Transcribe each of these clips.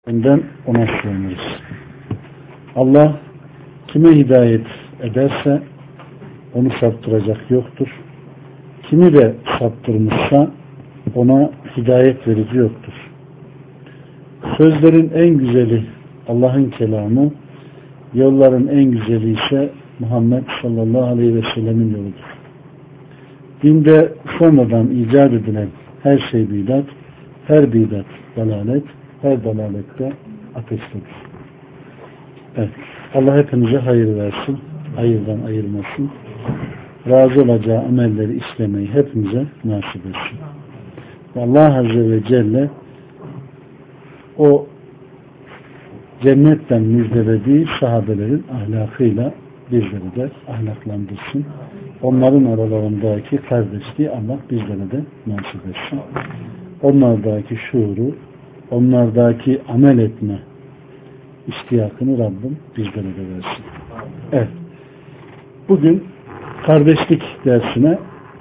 Önden ona sığınırız. Allah kime hidayet ederse onu saptıracak yoktur. Kimi de saptırmışsa ona hidayet verici yoktur. Sözlerin en güzeli Allah'ın kelamı, yolların en güzeli ise Muhammed sallallahu aleyhi ve sellemin yoludur. Dinde sonradan icat edilen her şey bidat, her bidat dalalet, her dalalette ateştedir. Evet. Allah hepimize hayır versin, hayırdan ayırmasın. Razı olacağı amelleri işlemeyi hepimize nasip etsin. Allah Azze ve Celle o cennetten müjdelediği sahabelerin ahlakıyla bizleri de ahlaklandırsın. Onların aralarındaki kardeşliği Allah bizlere de nasip etsin. Onlardaki şuuru, onlardaki amel etme iştiyakını Rabbim bizlere de versin. Evet. Bugün kardeşlik dersine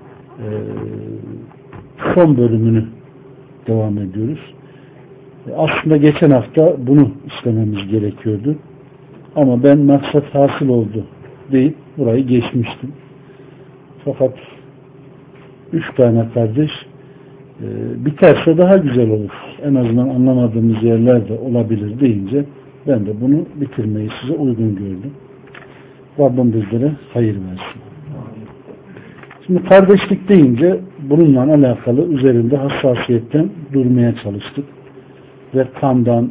son bölümünü devam ediyoruz. Aslında geçen hafta bunu işlememiz gerekiyordu. Ama ben maksat hasıl oldu deyip burayı geçmiştim. Fakat 3 tane kardeş biterse daha güzel olur. En azından anlamadığımız yerler de olabilir deyince ben de bunu bitirmeyi size uygun gördüm. Rabbim bizlere hayır versin. Şimdi kardeşlik deyince bununla alakalı üzerinde hassasiyetten durmaya çalıştık. Ve kandan,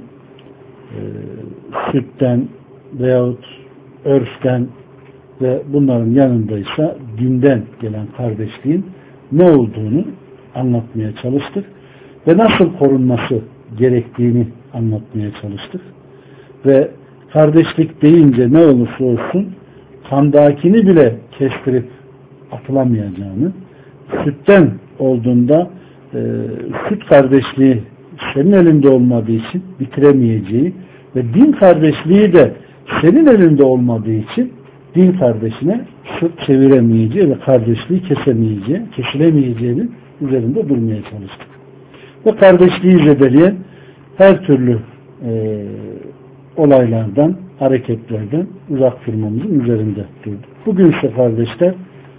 sütten veyahut örften ve bunların yanındaysa dinden gelen kardeşliğin ne olduğunu anlatmaya çalıştık. Ve nasıl korunması gerektiğini anlatmaya çalıştık. Ve kardeşlik deyince ne olursa olsun kandakini bile kestirip atılamayacağını, sütten olduğunda süt kardeşliği senin elinde olmadığı için bitiremeyeceği ve din kardeşliği de senin elinde olmadığı için din kardeşine sırt çeviremeyeceği ve kardeşliği kesilemeyeceğinin üzerinde durmaya çalıştık. Ve kardeşliği zedeleyen her türlü olaylardan, hareketlerden uzak durmamızın üzerinde durduk. Bugün ise kardeşler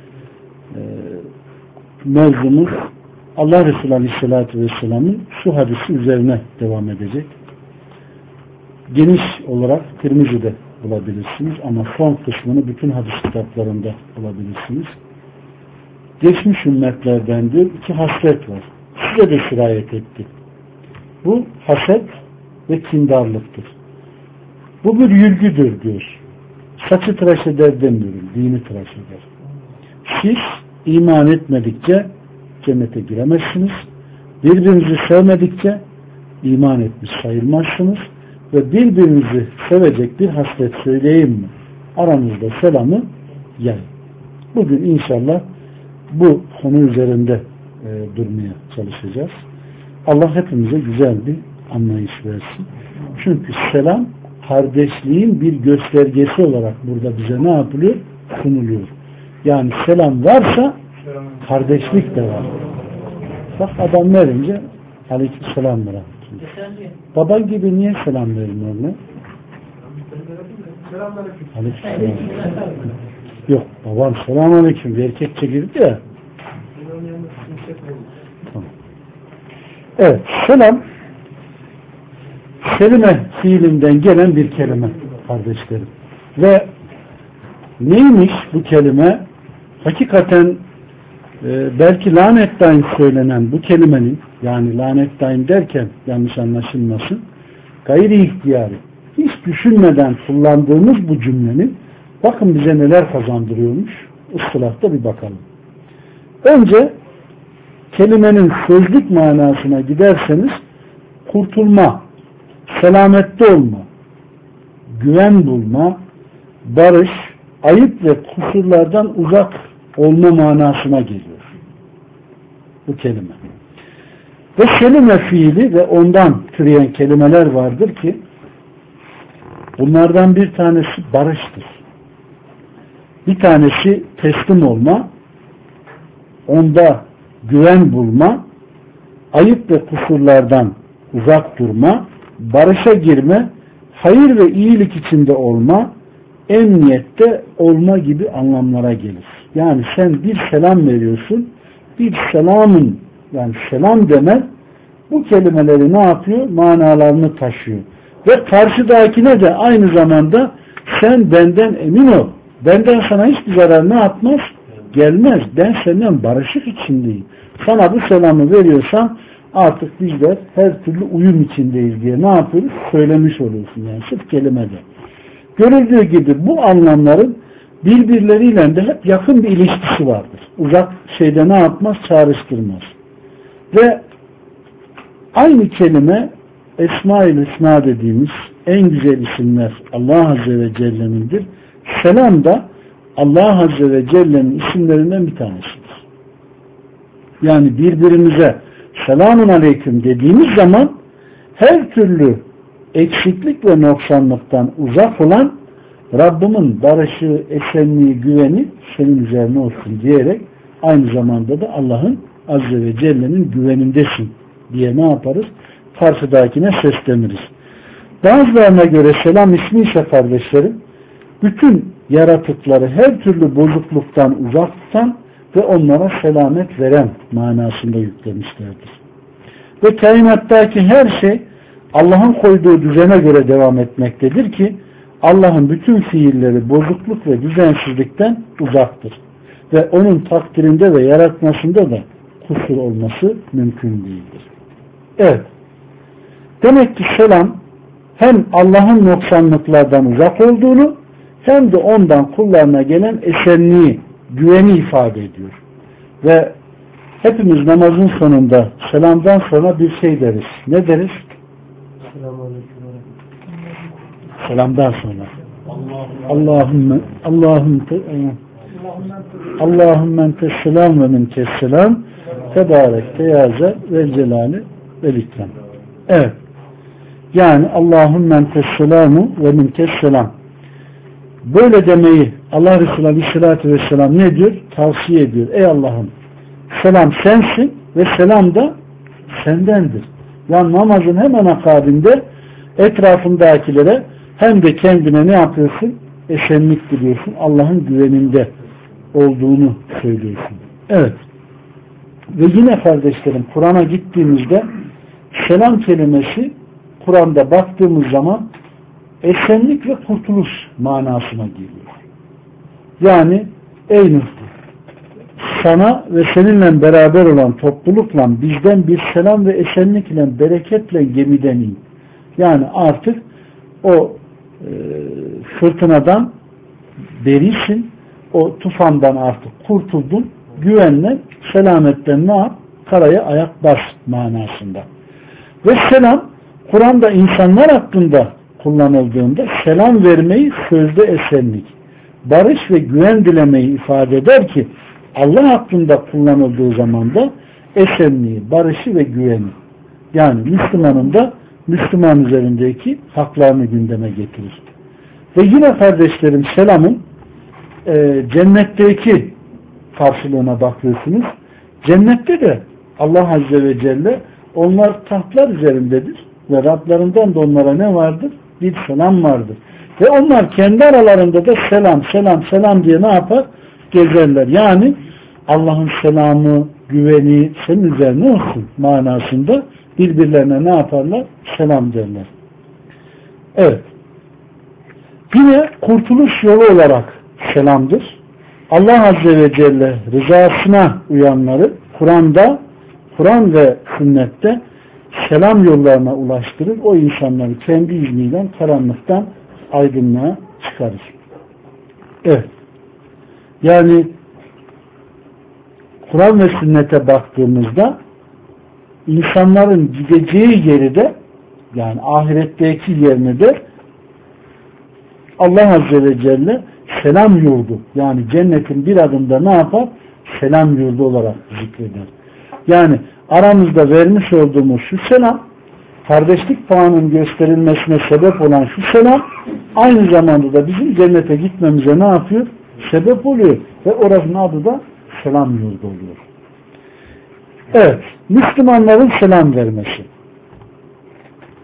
mevzumuz Allah Resulü Aleyhisselatü Vesselam'ın şu hadisi üzerine devam edecek. Geniş olarak Tirmizi'de bulabilirsiniz ama son kısmını bütün hadis kitaplarında bulabilirsiniz. Geçmiş ümmetlerden diyor 2 hasret var. Size de sirayet etti. Bu haset ve kindarlıktır. Bu bir yürgüdür diyor. Saçı tıraş eder demiyorum. Dini tıraş eder. Siz iman etmedikçe cennete giremezsiniz. Birbirinizi sevmedikçe iman etmiş sayılmazsınız. Ve birbirinizi sevecek bir haslet söyleyeyim mi? Aranızda selamı yayın. Bugün inşallah bu konu üzerinde durmaya çalışacağız. Allah hepimize güzel bir anlayış versin. Çünkü selam kardeşliğin bir göstergesi olarak burada bize ne yapılıyor? Sunuluyor. Yani selam varsa kardeşlik de var. Bak adam verince aleykümselam ve baban gibi niye selam vermiyor lan? Aleykümselam. Yok babam selam aleyküm bir erkekçe girdi ya. Tamam. Evet selam selime fiilinden gelen bir kelime kardeşlerim. Ve neymiş bu kelime? Hakikaten belki lanettayn söylenen bu kelimenin, yani lanettayn derken yanlış anlaşılmasın, gayri ihtiyari, hiç düşünmeden kullandığımız bu cümlenin bakın bize neler kazandırıyormuş, ıstılahta bir bakalım. Önce kelimenin sözlük manasına giderseniz kurtulma, selamette olma, güven bulma, barış, ayıp ve kusurlardan uzak olma manasına geliyor bu kelime. Ve selime fiili ve ondan türeyen kelimeler vardır ki bunlardan bir tanesi barıştır. Bir tanesi teslim olma, onda güven bulma, ayıp ve kusurlardan uzak durma, barışa girme, hayır ve iyilik içinde olma, emniyette olma gibi anlamlara gelir. Yani sen bir selam veriyorsun, bir selamın, yani selam demen bu kelimeleri ne yapıyor? Manalarını taşıyor. Ve karşıdakine de aynı zamanda sen benden emin ol. Benden sana hiçbir zarar ne yapmaz? Gelmez. Ben senden barışık içindeyim. Sana bu selamı veriyorsam artık bizler her türlü uyum içindeyiz diye ne yapıyoruz? Söylemiş oluyorsun yani sırf kelimede. Görüldüğü gibi bu anlamların birbirleriyle de hep yakın bir ilişkisi vardır. Uzak şeyde ne yapmaz? Çağrıştırmaz. Ve aynı kelime Esma-ül Hüsna dediğimiz en güzel isimler Allah Azze ve Celle'nindir. Selam da Allah Azze ve Celle'nin isimlerinden bir tanesidir. Yani birbirimize selamun aleyküm dediğimiz zaman her türlü eksiklik ve noksanlıktan uzak olan Rabbimin barışı, esenliği, güveni senin üzerine olsun diyerek aynı zamanda da Allah'ın Azze ve Celle'nin güvenindesin diye ne yaparız? Karşıdakine sesleniriz. Bazılarına göre selam ismi ise kardeşlerim, bütün yaratıkları her türlü bozukluktan uzak tutan ve onlara selamet veren manasında yüklemişlerdir. Ve kainattaki her şey Allah'ın koyduğu düzene göre devam etmektedir ki Allah'ın bütün fiilleri bozukluk ve düzensizlikten uzaktır. Ve onun takdirinde ve yaratmasında da kusur olması mümkün değildir. Evet. Demek ki selam hem Allah'ın noksanlıklardan uzak olduğunu hem de ondan kullarına gelen esenliği, güveni ifade ediyor. Ve hepimiz namazın sonunda selamdan sonra bir şey deriz. Ne deriz? Selamdan sonra. Allahümme entes selam ve minkes selam tebarek teyaze ve celali ve likram. Evet. Yani Allahümme entes selamu ve minkes selam. Böyle demeyi Allah Resulü Aleyhisselatü Vesselam ne diyor? Tavsiye ediyor. Ey Allah'ım, selam sensin ve selam da sendendir. Yani namazın hemen akabinde etrafındakilere hem de kendine ne yapıyorsun? Esenlik diliyorsun. Allah'ın güveninde olduğunu söylüyorsun. Evet. Ve yine kardeşlerim Kur'an'a gittiğimizde selam kelimesi Kur'an'da baktığımız zaman esenlik ve kurtuluş manasına geliyor. Yani ey Nuh, sana ve seninle beraber olan toplulukla bizden bir selam ve esenlik ile bereketle gemiden in. Yani artık o fırtınadan berisin, o tufandan artık kurtuldun, güvenle, selametten ne yap? Karaya ayak bas manasında. Ve selam, Kur'an'da insanlar hakkında kullanıldığında selam vermeyi sözde esenlik, barış ve güven dilemeyi ifade eder ki Allah hakkında kullanıldığı zaman da esenliği, barışı ve güveni. Yani Müslümanın da Müslüman üzerindeki haklarını gündeme getirir. Ve yine kardeşlerim selamın cennetteki karşılığına bakıyorsunuz. Cennette de Allah Azze ve Celle onlar tahtlar üzerindedir ve Rablerinden de onlara ne vardır? Bir selam vardır. Ve onlar kendi aralarında da selam, selam, selam diye ne yapar? Gezerler. Yani Allah'ın selamı, güveni senin üzerine olsun manasında birbirlerine ne yaparlar? Selam derler. Evet. Yine kurtuluş yolu olarak selamdır. Allah Azze ve Celle rızasına uyanları Kur'an ve sünnette selam yollarına ulaştırır. O insanları kendi izniyle karanlıktan aydınlığa çıkarır. Evet. Yani Kur'an ve sünnete baktığımızda insanların gideceği yeri de yani ahiretteki yerini de Allah Azze ve Celle selam yurdu yani cennetin bir adımda ne yapar? Selam yurdu olarak zikreder. Yani aramızda vermiş olduğumuz şu selam kardeşlik bağının gösterilmesine sebep olan şu selam aynı zamanda da bizim cennete gitmemize ne yapıyor? Sebep oluyor. Ve orasının adı da selam yurdu oluyor. Evet. Müslümanların selam vermesi.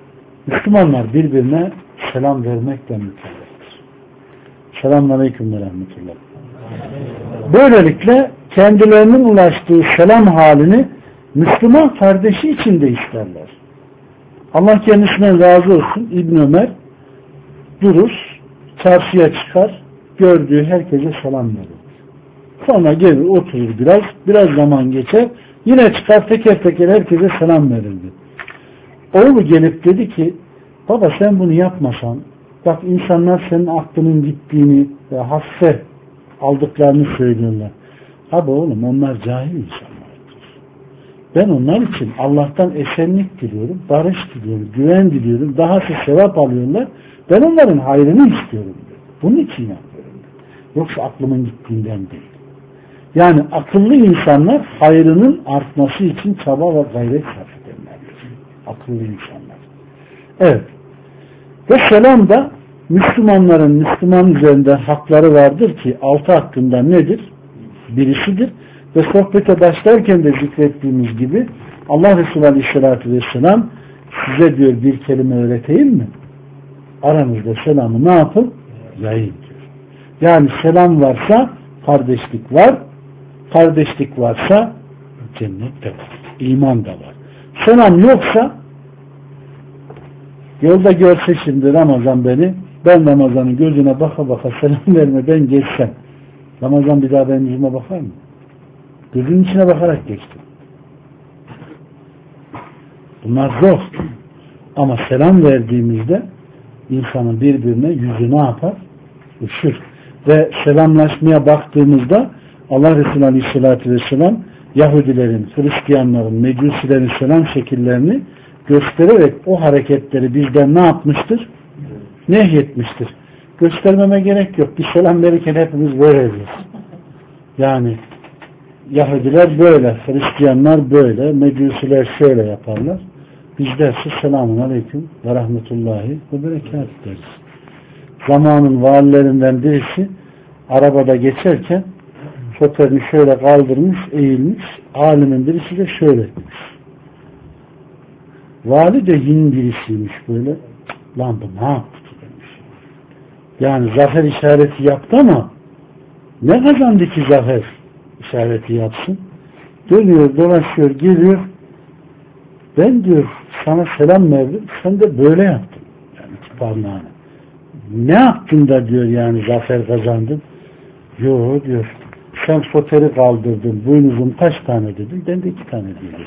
Müslümanlar birbirine selam vermekle mükelleftir. Selamünaleyküm ve rahmetullah. Böylelikle kendilerinin ulaştığı selam halini Müslüman kardeşi için de isterler. Allah kendisinden razı olsun. İbn Ömer durur, çarşıya çıkar, gördüğü herkese selam verir. Sonra gelir oturur biraz zaman geçer, yine çıkar teker teker herkese selam verirdi. Oğlu gelip dedi ki, baba sen bunu yapmasan, bak insanlar senin aklının gittiğini ve hafife aldıklarını söylüyorlar. Abi oğlum onlar cahil insanlardır. Ben onlar için Allah'tan esenlik diliyorum, barış diliyorum, güven diliyorum, dahası sevap alıyorlar. Ben onların hayrını istiyorum diyor. Bunun için yapıyorum. Yoksa aklımın gittiğinden değil. Yani akıllı insanlar hayrının artması için çaba ve gayret sarf ederlerdir. Akıllı insanlar. Evet. Ve selam da Müslümanların Müslüman üzerinde hakları vardır ki 6 hakkında nedir? Birisidir. Ve sohbete başlarken de zikrettiğimiz gibi Allah Resulü Aleyhisselatü Vesselam size diyor bir kelime öğreteyim mi? Aranızda selamı ne yapın? Yayın diyor. Yani selam varsa kardeşlik var. Kardeşlik varsa cennet de var. İman da var. Selam yoksa yolda görse şimdi Ramazan beni, ben Ramazan'ın gözüne baka baka selam vermeden geçsem, Ramazan bir daha benim yüzüme bakar mı? Gözünün içine bakarak geçtim. Bunlar zor. Ama selam verdiğimizde insanın birbirine yüzü ne yapar? Işır. Ve selamlaşmaya baktığımızda Allah Resulü Aleyhisselatü Vesselam Yahudilerin, Hristiyanların, Mecusilerin selam şekillerini göstererek o hareketleri bizden ne yapmıştır? Nehyetmiştir. Göstermeme gerek yok. Bir selam verirken hepimiz böyle ediyoruz. Yani Yahudiler böyle, Hristiyanlar böyle, Mecusiler şöyle yaparlar. Biz derse selamun aleyküm ve rahmetullahi ve berekat deriz. Zamanın valilerinden birisi arabada geçerken şoförünü şöyle kaldırmış, eğilmiş. Alimin birisi de şöyle etmiş. Vali de yine birisiymiş böyle. Lan bu ne yaptı demiş. Yani zafer işareti yaptı ama ne kazandı ki zafer işareti yapsın? Dönüyor, dolaşıyor, geliyor. Ben diyor sana selam verdim, sen de böyle yaptın. Yani iki parmağını. Ne yaptın da diyor yani zafer kazandın? Yo diyor. Sen foteri kaldırdın, boynuzum kaç tane dedim, ben de 2 tane diyor.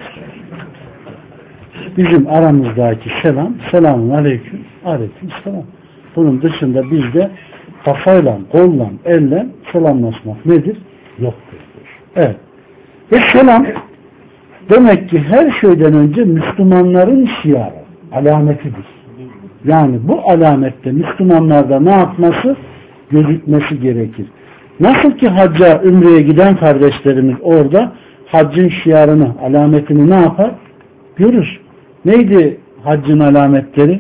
Bizim aramızdaki selam, selamun aleyküm, aleyküm selam. Bunun dışında bizde kafayla, kolla, elle selamlaşmak nedir? Yoktur. Evet. Ve selam demek ki her şeyden önce Müslümanların şiarı, alametidir. Yani bu alamette Müslümanlarda ne yapması? Gözükmesi gerekir. Nasıl ki hacca, ümreye giden kardeşlerimiz orada haccın şiarını, alametini ne yapar? Görür. Neydi haccın alametleri?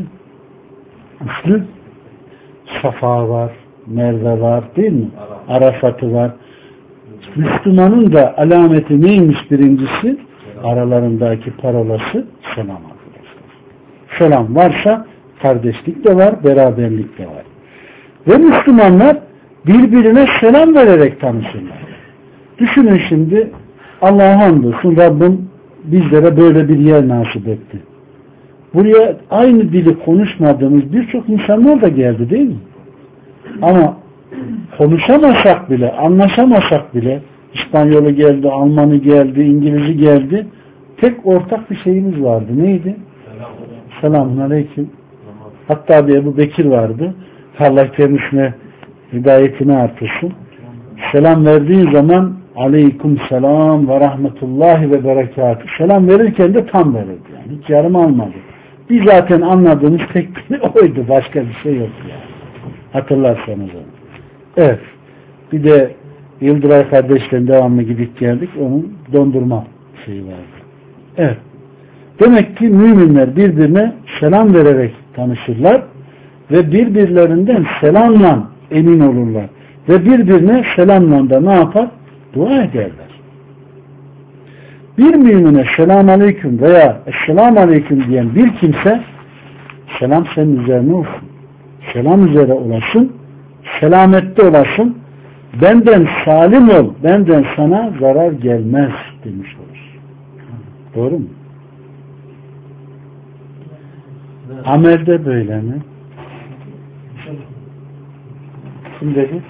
Üslü. Safa var, Merve var değil mi? Arafat'ı var. Müslümanın da alameti neymiş birincisi? Aralarındaki parolası selam arkadaşlar. Selam varsa kardeşlik de var, beraberlik de var. Ve Müslümanlar birbirine selam vererek tanışırlar. Düşünün şimdi Allah'a hamdolsun Rabbim bizlere böyle bir yer nasip etti. Buraya aynı dili konuşmadığımız birçok insanlar da geldi değil mi? Ama konuşamasak bile, anlaşamasak bile İspanyolu geldi, Almanı geldi, İngiliz'i geldi. Tek ortak bir şeyimiz vardı. Neydi? Selamun aleyküm. Hatta bir Ebu Bekir vardı. Allah kendisine hidayetini artırsın. Selam verdiği zaman aleyküm selam ve rahmetullahi ve berekatü. Selam verirken de tam verirdi. Yani hiç yarım almadı. Biz zaten anladığımız tek bir oydu. Başka bir şey yok yani. Hatırlarsanız onu. Evet. Bir de Yıldıray kardeşlerin devamlı gidip geldik. Onun dondurma şeyi vardı. Evet. Demek ki müminler birbirine selam vererek tanışırlar ve birbirlerinden selamla emin olurlar. Ve birbirine selamla da ne yapar? Dua ederler. Bir mümine selam aleyküm veya esselamu aleyküm diyen bir kimse Selam senin üzerine olsun. Selam üzere olasın. Selamette olasın. Benden salim ol. Benden sana zarar gelmez demiş olur. Doğru mu? Amelde böyle mi? Kim dedi?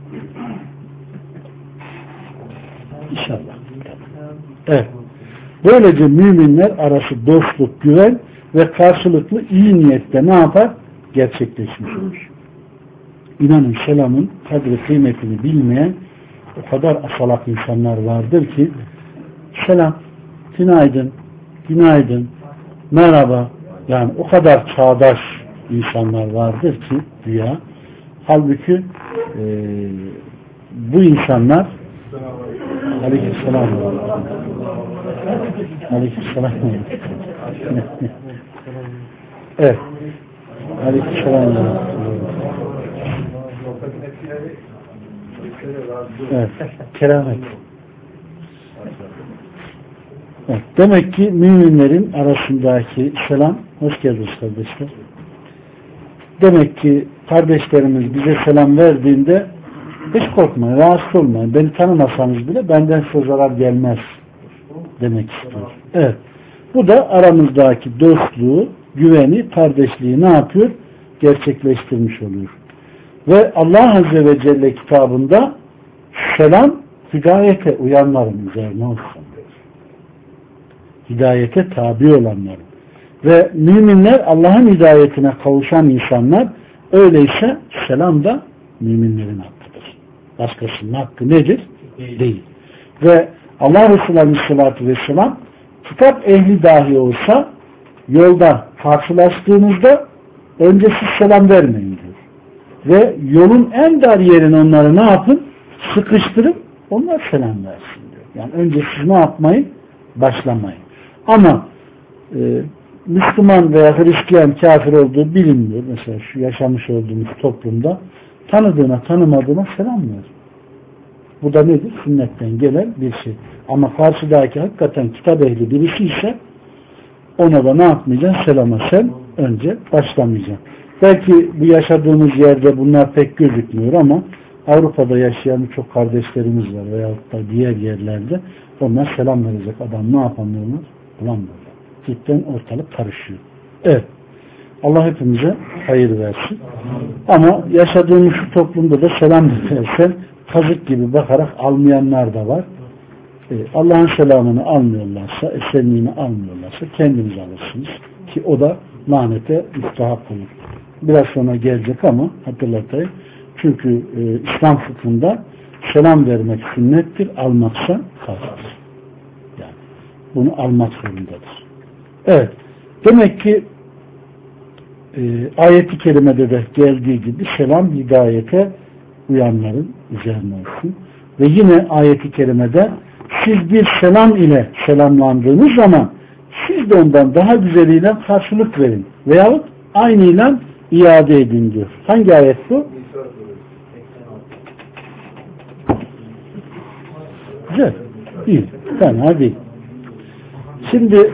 İnşallah. Evet. Böylece müminler arası dostluk, güven ve karşılıklı iyi niyette ne yapar? Gerçekleşmiş olur. İnanın selamın kadri kıymetini bilmeyen o kadar asalak insanlar vardır ki selam, günaydın, günaydın, merhaba, yani o kadar çağdaş insanlar vardır ki dünya. Halbuki bu insanlar Aleykümselam Aleykümselam evet Aleykümselam evet keramet evet. Demek ki müminlerin arasındaki selam, hoş geldiniz kardeşler. Demek ki kardeşlerimiz bize selam verdiğinde hiç korkmayın, rahatsız olmayın. Beni tanımasanız bile benden size zarar gelmez demek istiyor. Evet. Bu da aramızdaki dostluğu, güveni, kardeşliği ne yapıyor? Gerçekleştirmiş oluyor. Ve Allah Azze ve Celle kitabında selam hidayete uyanların üzerine olsun. Hidayete tabi olanların. Ve müminler Allah'ın hidayetine kavuşan insanlar, öyleyse selam da müminlerin hakkıdır. Başkasının hakkı nedir? Değil. Ve Allah Resulü Aleyhisselatü Vesselam kitap ehli dahi olsa yolda karşılaştığınızda önce siz selam vermeyin diyor. Ve yolun en dar yerini onları ne yapın? Sıkıştırıp onlar selam versin diyor. Yani önce siz ne yapmayın? Başlamayın. Ama Müslüman veya Hristiyan kafir olduğu bilinmiyor. Mesela şu yaşamış olduğumuz toplumda tanıdığına tanımadığına selam ver. Bu da nedir? Sünnetten gelen bir şey. Ama karşıdaki hakikaten kitap ehli birisi ise ona da ne yapmayacaksın? Selama sen önce başlamayacaksın. Belki bu yaşadığımız yerde bunlar pek gözükmüyor ama Avrupa'da yaşayan çok kardeşlerimiz var veyahut da diğer yerlerde onlar selam verecek adam ne yapamıyorlar? Bulamıyorlar. Cidden ortalık karışıyor. Evet. Allah hepimize hayır versin. Ama yaşadığımız şu toplumda da selam versen kazık gibi bakarak almayanlar da var. Allah'ın selamını almıyorlarsa, esenliğini almıyorlarsa kendiniz alırsınız. Ki o da lanete müstahak olur. Biraz sonra gelecek ama hatırlatayım. Çünkü İslam fıkhında selam vermek sünnettir, almaksa farzdır. Yani bunu almak zorundadır. Evet. Demek ki ayet-i kerimede de geldiği gibi selam hidayete uyanların üzerine olsun. Ve yine ayet-i kerimede siz bir selam ile selamlandığınız zaman siz de ondan daha güzeliyle karşılık verin. Veyahut aynıyla iade edin diyor. Hangi ayet bu? Güzel. İyi. Fena değil. Şimdi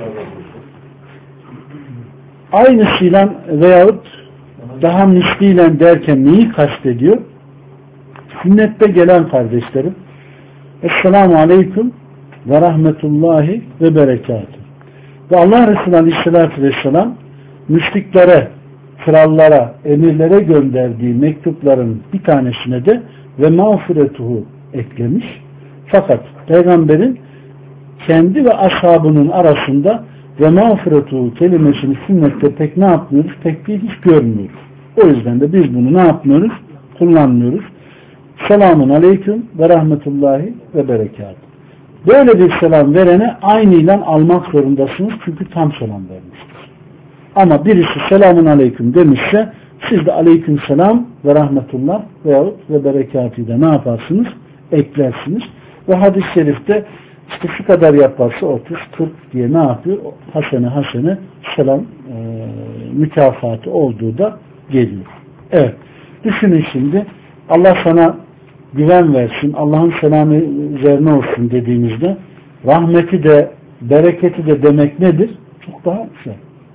aynısıyla veyahut daha misliyle derken neyi kastediyor? Sünnette gelen kardeşlerim Esselamu Aleyküm ve Rahmetullahi ve Berekatuhu. Ve Allah Resulü Aleyhisselatü Vesselam müşriklere, krallara, emirlere gönderdiği mektupların bir tanesine de ve mağfiretuhu eklemiş. Fakat Peygamberin kendi ve ashabının arasında ve mağfiretuhu kelimesini sünnette pek ne yapmıyoruz? Pek değil, hiç görmüyoruz. O yüzden de biz bunu ne yapmıyoruz? Kullanmıyoruz. Selamun aleyküm ve rahmetullahi ve berekat. Böyle bir selam verene aynıyla almak zorundasınız. Çünkü tam selam vermiştir. Ama birisi selamun aleyküm demişse siz de aleyküm selam ve rahmetullah veyahut ve berekatı da ne yaparsınız? Eklersiniz. Ve hadis-i şerifte işte şu kadar yaparsa 30, 40 diye ne yapıyor? Hasene selam mükafatı olduğu da geliyor. Evet. Düşünün şimdi Allah sana güven versin, Allah'ın selamı üzerine olsun dediğimizde rahmeti de bereketi de demek nedir? Çok daha güzel.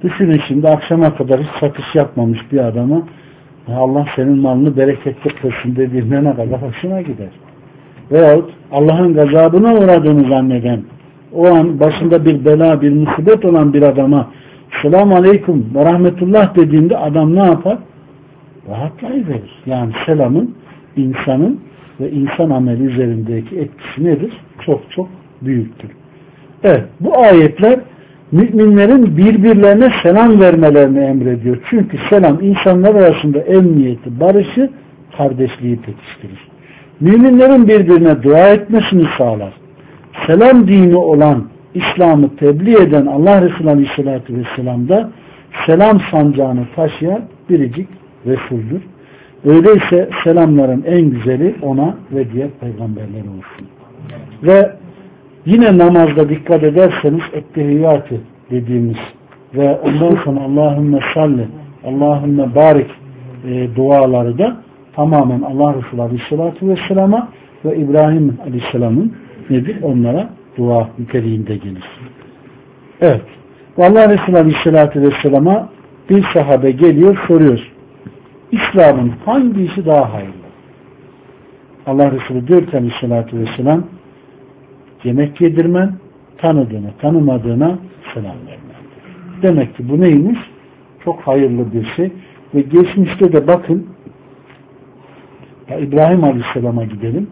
Düşünün şimdi akşama kadar hiç satış yapmamış bir adama Allah senin malını bereketli kılsın dediğinde ne kadar hoşuna gider. Veyahut Allah'ın gazabına uğradığını zanneden, o an başında bir bela, bir musibet olan bir adama selamun aleyküm ve rahmetullah dediğinde adam ne yapar? Rahatlayıverir. Yani selamın insanın ve insan ameli üzerindeki etkisi nedir? Çok çok büyüktür. Evet, bu ayetler müminlerin birbirlerine selam vermelerini emrediyor. Çünkü selam insanlar arasında emniyeti, barışı, kardeşliği pekiştirir. Müminlerin birbirine dua etmesini sağlar. Selam dini olan İslam'ı tebliğ eden Allah Resulü Aleyhisselatü Vesselam da selam sancağını taşıyan biricik Resul'dür. Öyleyse selamların en güzeli ona ve diğer peygamberlere olsun. Ve yine namazda dikkat ederseniz ettehiyyatı dediğimiz ve ondan sonra Allahümme salli, Allahümme barik duaları da tamamen Allah Resulü Aleyhisselatü Vesselam'a ve İbrahim Aleyhisselam'ın nedir? Onlara dua niteliğinde gelir. Evet. Allah Resulü Aleyhisselatü Vesselam'a bir sahabe geliyor, soruyor. İslam'ın hangi işi daha hayırlı? Allah Resulü diyor ki Aleyhisselatü Vesselam, yemek yedirmen, tanıdığına, tanımadığına selam vermen. Demek ki bu neymiş? Çok hayırlı bir şey. Ve geçmişte de bakın, İbrahim Aleyhisselam'a gidelim.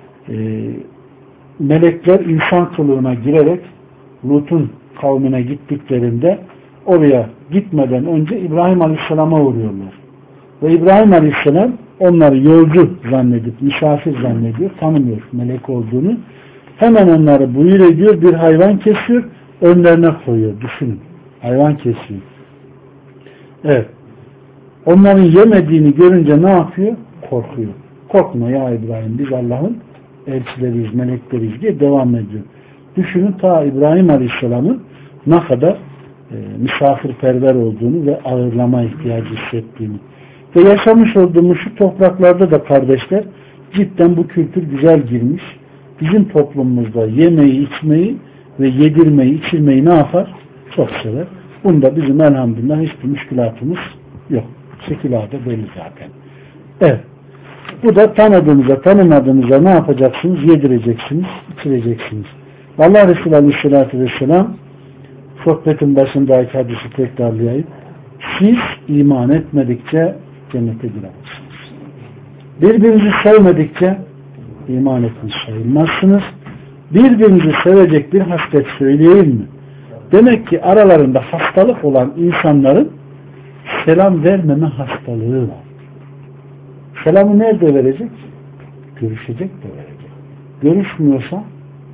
Melekler insan kılığına girerek Lut'un kavmine gittiklerinde oraya gitmeden önce İbrahim Aleyhisselam'a uğruyorlar. Ve İbrahim Aleyhisselam onları yolcu zannedip, misafir zannediyor, tanımıyor melek olduğunu. Hemen onları buyur ediyor, bir hayvan kesiyor, önlerine koyuyor. Düşünün, hayvan kesiyor. Evet. Onların yemediğini görünce ne yapıyor? Korkuyor. Korkma ya İbrahim, biz Allah'ın elçileriyiz, melekleriyiz diye devam ediyor. Düşünün ta İbrahim Aleyhisselam'ın ne kadar misafirperver olduğunu ve ağırlama ihtiyacı hissettiğini. Ve yaşamış olduğumuz şu topraklarda da kardeşler cidden bu kültür güzel girmiş. Bizim toplumumuzda yemeği, içmeyi ve yedirmeyi, içirmeyi ne yapar? Çok sever. Bunda bizim elhamdülillah hiçbir müşkülatımız yok. Şekilada belli zaten. Evet. Bu da tanıdığınıza, tanımadığınıza ne yapacaksınız? Yedireceksiniz, içireceksiniz. Allah Resulü Aleyhisselatü Vesselam sohbetin başındaki hadisi tekrarlayayım. Siz iman etmedikçe cennete giremezsiniz. Birbirinizi sevmedikçe iman etmiş sayılmazsınız. Birbirinizi sevecek bir haslet söyleyeyim mi? Demek ki aralarında hastalık olan insanların selam vermeme hastalığı var. Selamı nerede verecek? Görüşecek de verecek. Görüşmüyorsa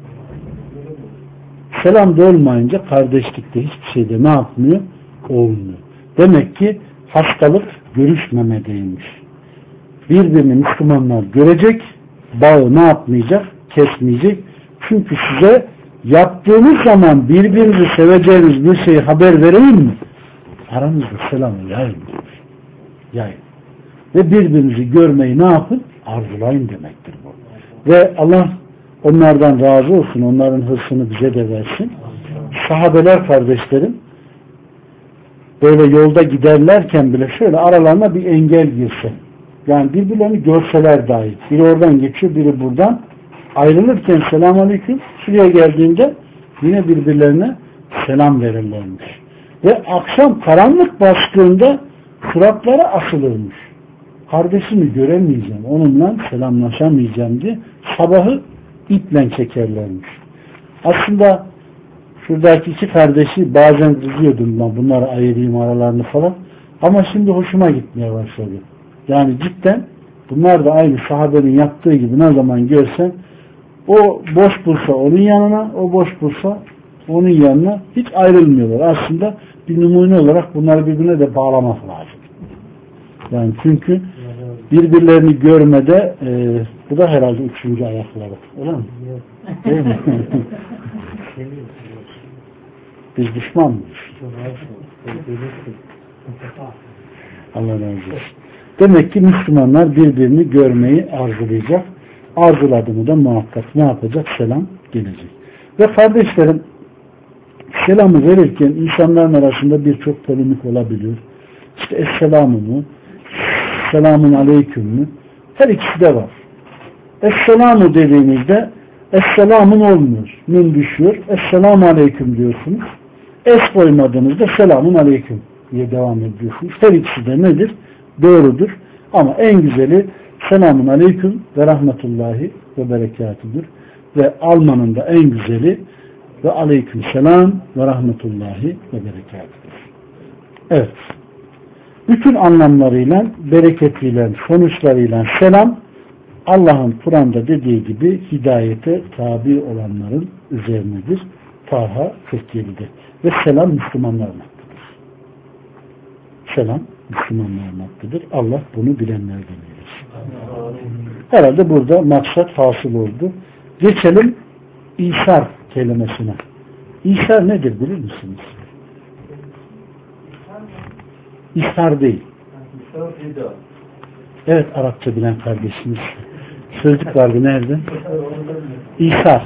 selam da olmayınca kardeşlikte hiçbir şeyde ne yapmıyor? Olmuyor. Demek ki hastalık görüşmemedeymiş. Birbirini Müslümanlar görecek, bağı ne yapmayacak? Kesmeyecek. Çünkü size yaptığınız zaman birbirinizi seveceğiniz bir şeyi haber vereyim mi? Aranızda selamı yayın. Yayın. Ve birbirinizi görmeyi ne yapın? Arzulayın demektir bu. Ve Allah onlardan razı olsun. Onların hırsını bize de versin. Sahabeler kardeşlerim böyle yolda giderlerken bile şöyle aralarına bir engel girse. Yani birbirlerini görseler dahi. Biri oradan geçiyor, biri buradan. Ayrılırken selamünaleyküm. Şuraya geldiğinde yine birbirlerine selam verirlermiş. Ve akşam karanlık bastığında suratları asılırmış. Kardeşimi göremeyeceğim, onunla selamlaşamayacağım diye sabahı iple çekerlermiş. Aslında şuradaki iki kardeşi bazen kızıyordum ben, bunları ayırayım aralarını falan. Ama şimdi hoşuma gitmeye başladı. Yani cidden bunlar da aynı sahabenin yaptığı gibi ne zaman görsen o boş bulsa onun yanına, o boş bulsa onun yanına hiç ayrılmıyorlar. Aslında bir numune olarak bunları birbirine de bağlamak lazım. Yani çünkü birbirlerini görmede bu da herhalde üçüncü ayakları. Öyle mi? Değil mi? Biz düşman mıyız? Allah razı olsun. Demek ki Müslümanlar birbirini görmeyi arzulayacak. Arzuladığını da muhakkak ne yapacak? Selam gelecek. Ve kardeşlerim selamı verirken insanların arasında birçok polemik olabiliyor. İşte Esselamu mu? Selamun Aleyküm mü? Her ikisi de var. Esselamu dediğinizde Esselamun olmuyor. Nun düşüyor. Esselamu Aleyküm diyorsunuz. Es koymadığınızda Selamun Aleyküm diye devam ediyorsunuz. Her ikisi de nedir? Doğrudur. Ama en güzeli Selamun Aleyküm ve Rahmetullahi ve Berekatudur. Ve Alman'ın da en güzeli ve Aleyküm Selam ve Rahmetullahi ve Berekatudur. Evet. Bütün anlamlarıyla, bereketiyle, sonuçlarıyla selam Allah'ın Kur'an'da dediği gibi hidayete tabi olanların üzerinedir. Taha 47'de. Ve selam Müslümanların hakkıdır. Selam Müslümanların hakkıdır. Allah bunu bilenlerden eylesin. Herhalde burada maksat hasıl oldu. Geçelim İsar kelimesine. İsar nedir bilir misiniz? İsar değil. Evet, Arapça bilen kardeşimiz. Sözlük vardı nerede? İsar.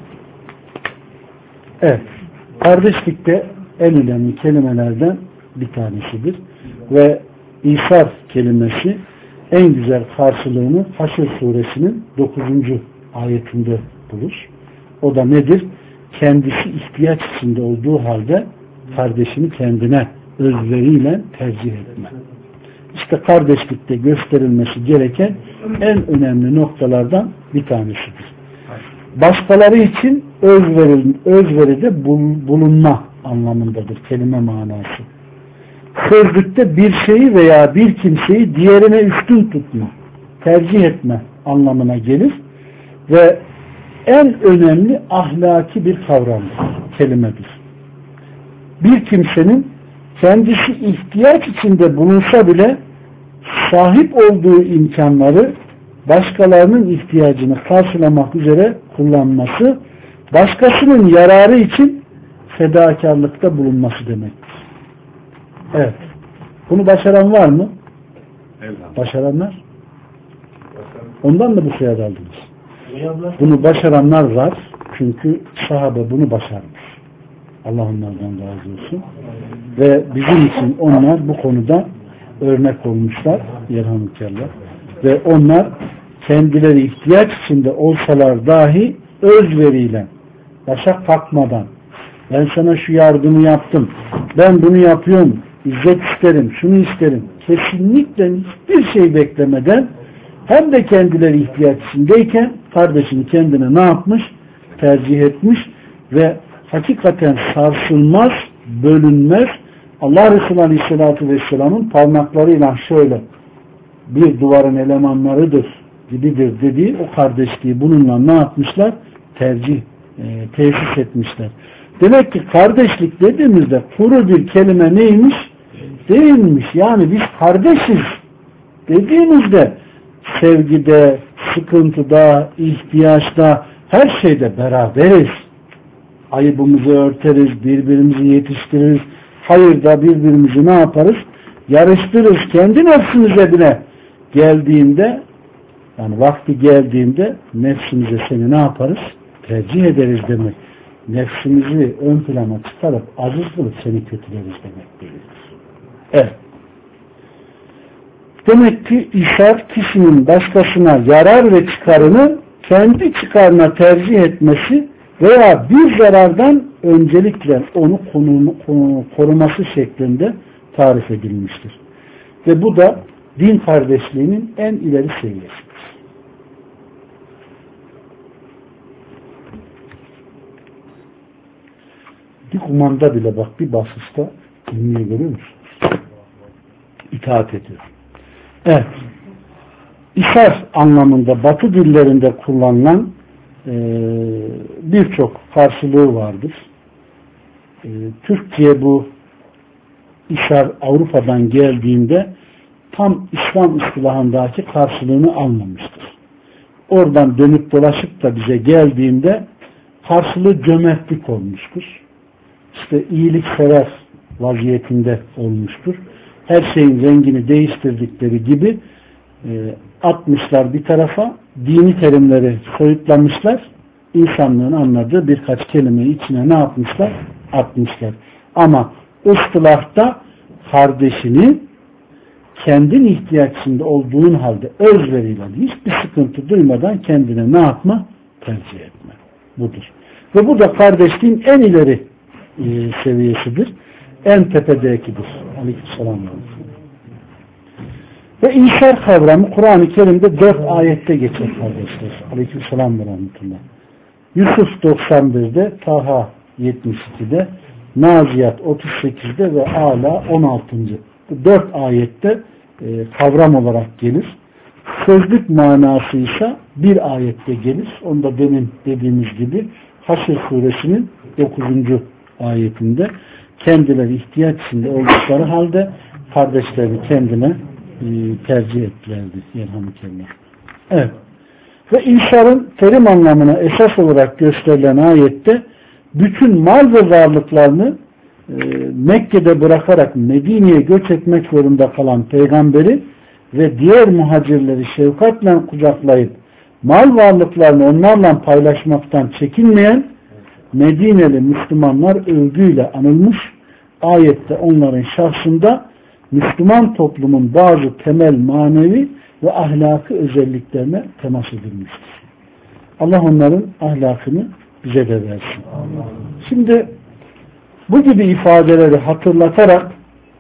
Evet. Kardeşlikte en önemli kelimelerden bir tanesidir. Ve İsar kelimesi en güzel karşılığını Haşr suresinin 9. ayetinde bulur. O da nedir? Kendisi ihtiyaç içinde olduğu halde kardeşini kendine özveriyle tercih etme. İşte kardeşlikte gösterilmesi gereken en önemli noktalardan bir tanesidir. Başkaları için özveride bulunma anlamındadır kelime manası. Sözlükte bir şeyi veya bir kimseyi diğerine üstün tutma, tercih etme anlamına gelir ve en önemli ahlaki bir kavramdır, kelimedir. Bir kimsenin kendisi ihtiyaç içinde bulunsa bile sahip olduğu imkanları başkalarının ihtiyacını karşılamak üzere kullanması, başkasının yararı için fedakarlıkta bulunması demektir. Evet. Bunu başaran var mı? Başaranlar? Ondan da bu soyadı aldınız. Bunu başaranlar var. Çünkü sahabe bunu başarmış. Allah onlardan razı olsun. Ve bizim için onlar bu konuda örnek olmuşlar. Yerhamdülillah. Ve onlar kendileri ihtiyaç içinde olsalar dahi özveriyle, başa kalkmadan, ben sana şu yardımı yaptım, ben bunu yapıyorum, İzzet isterim, şunu isterim, kesinlikle hiçbir şey beklemeden hem de kendileri ihtiyaç içindeyken kardeşini kendine ne yapmış? Tercih etmiş ve hakikaten sarsılmaz, bölünmez. Allah Resulü Aleyhisselatü Vesselam'ın parmaklarıyla şöyle bir duvarın elemanlarıdır, gibidir dediği o kardeşliği bununla ne yapmışlar? Tesis etmişler. Demek ki kardeşlik dediğimizde kuru bir kelime neymiş? Değilmiş. Yani biz kardeşiz dediğimizde sevgide, sıkıntıda, ihtiyaçta, her şeyde beraberiz. Ayıbımızı örteriz, birbirimizi yetiştiririz. Hayırda birbirimizi ne yaparız? Yarıştırırız. Kendi nefsimize bile geldiğinde, yani vakti geldiğinde nefsimize seni ne yaparız? Tercih ederiz demek. Nefsimizi ön plana çıkarıp aziz kılıp seni kötüleriz demek değildir. Evet. Demek ki İsar kişinin başkasına yarar ve çıkarını kendi çıkarına tercih etmesi veya bir zarardan öncelikle onu koruması şeklinde tarif edilmiştir. Ve bu da din kardeşliğinin en ileri seviyesidir. Bir kumanda bile bak bir basışta dinliyor, görüyor musunuz? İtaat ediyor. Evet. İsar anlamında Batı dillerinde kullanılan birçok karşılığı vardır. Türkçe'ye bu İsar Avrupa'dan geldiğinde tam İslam istilahındaki karşılığını almamıştır. Oradan dönüp dolaşıp da bize geldiğinde karşılığı cömertlik olmuştur. İşte iyiliksever vaziyetinde olmuştur. Her şeyin rengini değiştirdikleri gibi atmışlar bir tarafa, dini terimleri soyutlamışlar, insanlığın anladığı birkaç kelimeyi içine ne yapmışlar? atmışlar. Ama ıstılahta kardeşini kendin ihtiyaçında olduğun halde özveriyle hiçbir sıkıntı duymadan kendine ne yapma? Tercih etme. Budur. Ve bu da kardeşliğin en ileri seviyesidir. En tepedekidir. Aleykümselam. Ve İsar kavramı Kur'an-ı Kerim'de 4 ayette geçer kardeşler. Aleykümselam ve rahmetullah. Yusuf 91'de, Taha 72'de, Naziyat 38'de ve Ala 16. 4 ayette kavram olarak gelir. Sözlük manası ise bir ayette gelir. Onu da demin dediğimiz gibi Haşr suresinin 9. ayetinde kendileri ihtiyaç içinde oldukları halde kardeşlerini kendine tercih ettilerdi. Yerhamdülillah. Evet. Ve İsa'nın terim anlamına esas olarak gösterilen ayette bütün mal ve varlıklarını Mekke'de bırakarak Medine'ye göç etmek zorunda kalan peygamberi ve diğer muhacirleri şefkatle kucaklayıp mal varlıklarını onlarla paylaşmaktan çekinmeyen Medineli Müslümanlar övgüyle anılmış, ayette onların şahsında Müslüman toplumun bazı temel manevi ve ahlaki özelliklerine temas edilmiştir. Allah onların ahlakını bize de versin. Şimdi bu gibi ifadeleri hatırlatarak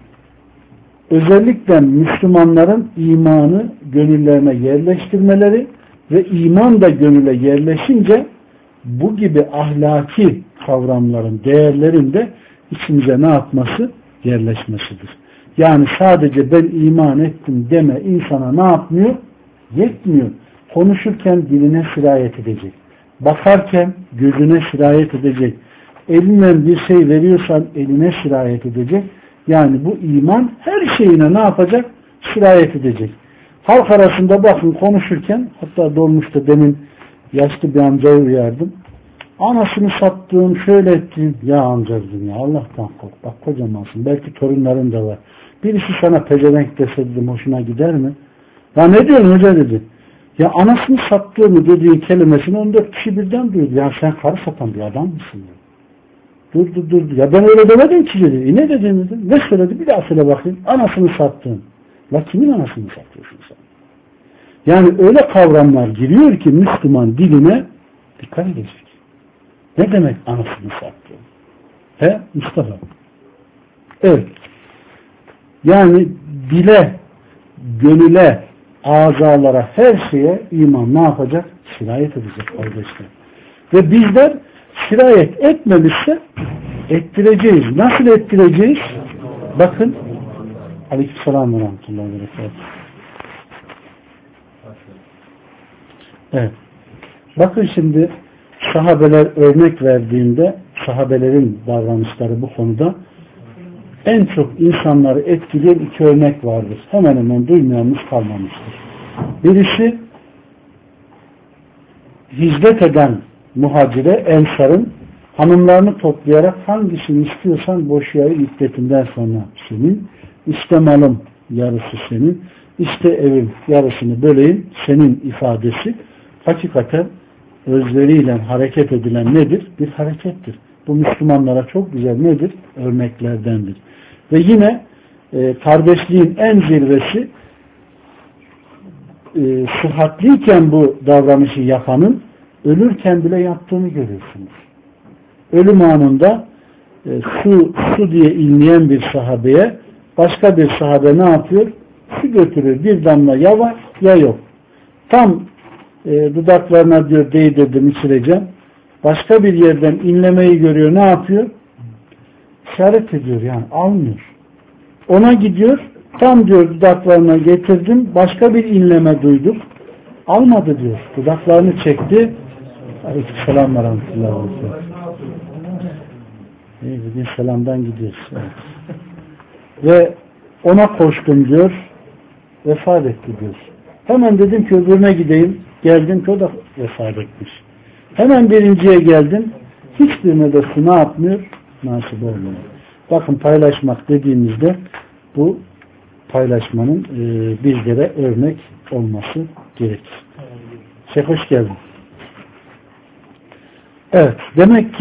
özellikle Müslümanların imanı gönüllerine yerleştirmeleri ve iman da gönüle yerleşince bu gibi ahlaki kavramların, değerlerin de içimize ne yapması? Yerleşmesidir. Yani sadece ben iman ettim deme insana ne yapmıyor? Yetmiyor. Konuşurken diline sirayet edecek. Bakarken gözüne sirayet edecek. Elinden bir şey veriyorsan eline sirayet edecek. Yani bu iman her şeyine ne yapacak? Sirayet edecek. Halk arasında bakın konuşurken, hatta dolmuşta demin yaşlı bir amcayı uyardım. Anasını sattığım, şöyle ettiğim, ya amcacığım ya Allah'tan kork. Bak kocamansın. Belki torunların da var. Birisi sana pezevenk dese dedim, hoşuna gider mi? Ya ne diyorsun hoca dedi. Ya anasını sattığımı dediğin kelimesini 14 kişi birden duydu. Ya sen karı satan bir adam mısın? Ya? Dur. Ya ben öyle demedim ki dedi. Ne dedin dedi. Ne söyledi? Bir daha söyle bakayım. Anasını sattın. La kimin anasını satıyorsun sen? Yani öyle kavramlar giriyor ki Müslüman diline dikkat edecek. Ne demek anasını sattın? He Mustafa? Evet. Yani dile, gönüle, azalara, her şeye iman ne yapacak? Sirayet edecek kardeşler. Ve bizler sirayet etmemişse ettireceğiz. Nasıl ettireceğiz? Bakın. Aleykümselam ve rahmetullahi ve berekatuhu. Evet. Bakın şimdi sahabeler örnek verdiğinde sahabelerin davranışları bu konuda en çok insanları etkileyen 2 örnek vardır. Hemen hemen duymayanımız kalmamıştır. Birisi hicret eden muhacire Ensar'ın hanımlarını toplayarak hangisini istiyorsan boşaya iddetinden sonra senin, işte malım yarısı senin, işte evin yarısını böleyim senin ifadesi hakikaten özveriyle hareket edilen nedir? Bir harekettir. Bu Müslümanlara çok güzel nedir? Örneklerdendir. Ve yine kardeşliğin en zirvesi sıhhatliyken bu davranışı yapanın ölürken bile yaptığını görüyorsunuz. Ölüm anında su diye inleyen bir sahabeye başka bir sahabe ne yapıyor? Su götürür. Bir damla ya var ya yok. Tam dudaklarına diyor değdirdim içireceğim. Başka bir yerden inlemeyi görüyor. Ne yapıyor? İşaret ediyor yani. Almıyor. Ona gidiyor. Tam diyor dudaklarına getirdim. Başka bir inleme duyduk. Almadı diyor. Dudaklarını çekti. Aleykümselam ve rahmetullahi ve bugün selamdan gidiyoruz. Evet. Ve ona koştum diyor. Vefat etti diyor. Hemen dedim ki öbürüne gideyim. Geldim ki o da vefat etmiş. Hemen birinciye geldim. Hiçbirine de su ne yapmıyor? Nasip olmuyor. Bakın paylaşmak dediğimizde bu paylaşmanın bizlere örnek olması gerekir. Şeyh hoş geldin. Evet. Demek ki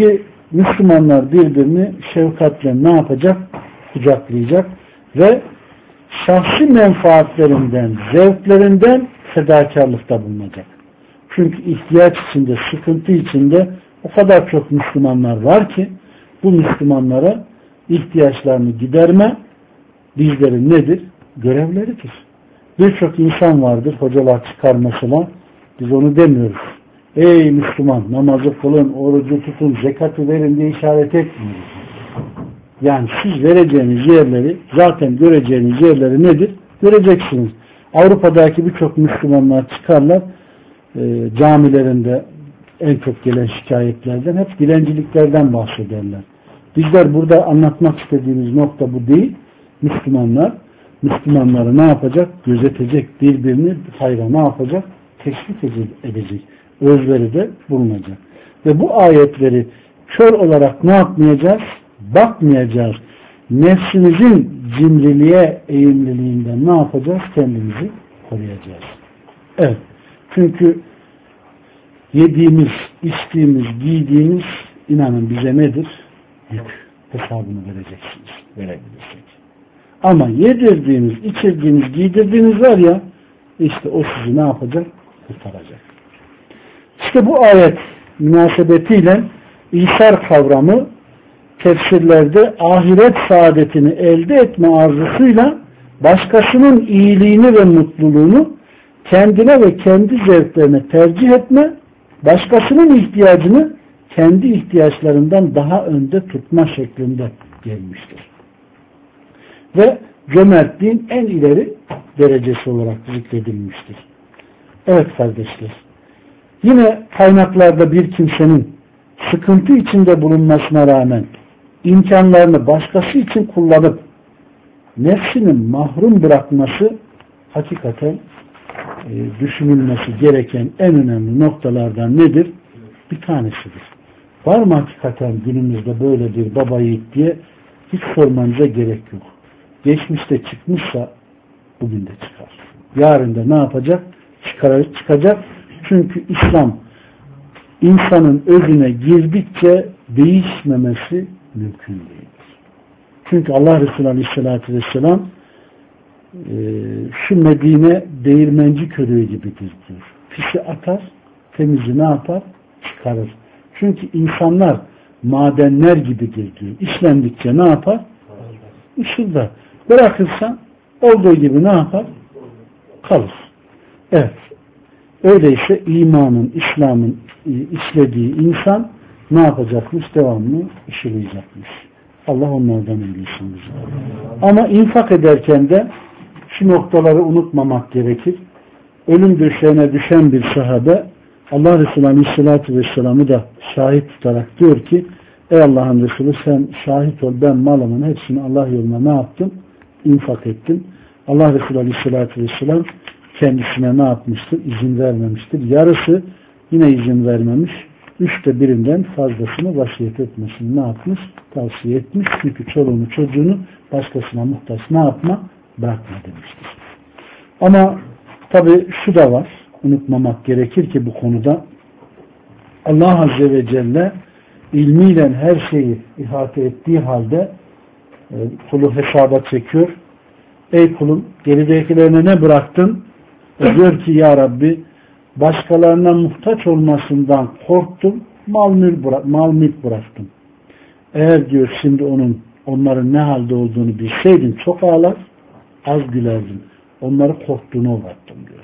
Müslümanlar birbirini şefkatle ne yapacak? Kucaklayacak ve şahsi menfaatlerinden, zevklerinden fedakarlıkta bulunacak. Çünkü ihtiyaç içinde, sıkıntı içinde o kadar çok Müslümanlar var ki bu Müslümanlara ihtiyaçlarını giderme bizlerin nedir? Görevleridir. Birçok insan vardır, hocalar çıkar mesela, biz onu demiyoruz. Ey Müslüman, namazı kılın, orucu tutun, zekatı verin diye işaret etmiyoruz. Yani siz vereceğiniz yerleri, zaten göreceğiniz yerleri nedir? Göreceksiniz. Avrupa'daki birçok Müslümanlar çıkarlar, camilerinde en çok gelen şikayetlerden hep dilenciliklerden bahsederler. Bizler burada anlatmak istediğimiz nokta bu değil. Müslümanları ne yapacak? Gözetecek, birbirini hayra ne yapacak? Teşvik edecek. Özveride bulunacak. Ve bu ayetleri kör olarak ne yapmayacağız? Bakmayacağız. Nefsimizin cimriliğe, eğimliliğinden ne yapacağız? Kendimizi koruyacağız. Evet. Çünkü yediğimiz, içtiğimiz, giydiğimiz inanın bize nedir? Yük. Hesabını vereceksiniz. Verebilirsek. Ama yedirdiğiniz, içirdiğiniz, giydirdiğiniz var ya, işte o sizi ne yapacak? Kurtaracak. İşte bu ayet münasebetiyle İsar kavramı tefsirlerde ahiret saadetini elde etme arzusuyla başkasının iyiliğini ve mutluluğunu kendine ve kendi zevklerine tercih etme, başkasının ihtiyacını kendi ihtiyaçlarından daha önde tutma şeklinde gelmiştir. Ve cömertliğin en ileri derecesi olarak zikredilmiştir. Evet kardeşler, yine kaynaklarda bir kimsenin sıkıntı içinde bulunmasına rağmen imkanlarını başkası için kullanıp nefsinin mahrum bırakması hakikaten düşünülmesi gereken en önemli noktalardan nedir? Bir tanesidir. Var mı hakikaten günümüzde böyle bir baba yiğit diye hiç sormanıza gerek yok. Geçmişte çıkmışsa bugün de çıkar. Yarın da ne yapacak? Çıkacak. Çünkü İslam insanın özüne girdikçe değişmemesi mümkün değildir. Çünkü Allah Resulü Aleyhisselatü Vesselam şu Medine değirmenci körüğü gibidir diyor. Pisi atar, temizi ne yapar? Çıkarır. Çünkü insanlar madenler gibidir diyor. İşlendikçe ne yapar? Işıldar. Bırakırsan olduğu gibi ne yapar? Kalır. Evet. Öyleyse imanın, İslam'ın işlediği insan ne yapacakmış? Devamlı ışılayacakmış. Allah onlardan eylesin bizi. Ama infak ederken de şu noktaları unutmamak gerekir. Ölüm döşeğine düşen bir sahabe Allah Resulü Aleyhisselatü Vesselam'ı da şahit tutarak diyor ki ey Allah'ın Resulü sen şahit ol, ben malımın hepsini Allah yoluna ne yaptım? İnfak ettim. Allah Resulü Aleyhisselatü Vesselam kendisine ne yapmıştır? İzin vermemiştir. Yarısı yine izin vermemiş. 1/3'ünden fazlasını vasiyet etmesini ne yapmış? Tavsiye etmiş. Çünkü çoluğunu çocuğunu başkasına muhtaç ne yapma? Bırakma demiştir. Ama tabi şu da var. Unutmamak gerekir ki bu konuda Allah Azze ve Celle ilmiyle her şeyi ihate ettiği halde kulu hesaba çekiyor. Ey kulum geridekilerine ne bıraktın? Diyor ki ya Rabbi başkalarına muhtaç olmasından korktum, mal mülk bıraktım. Eğer diyor şimdi onların ne halde olduğunu bilseydin çok ağlar, az gülerdin. Onları korktuğuna uğrattım diyor.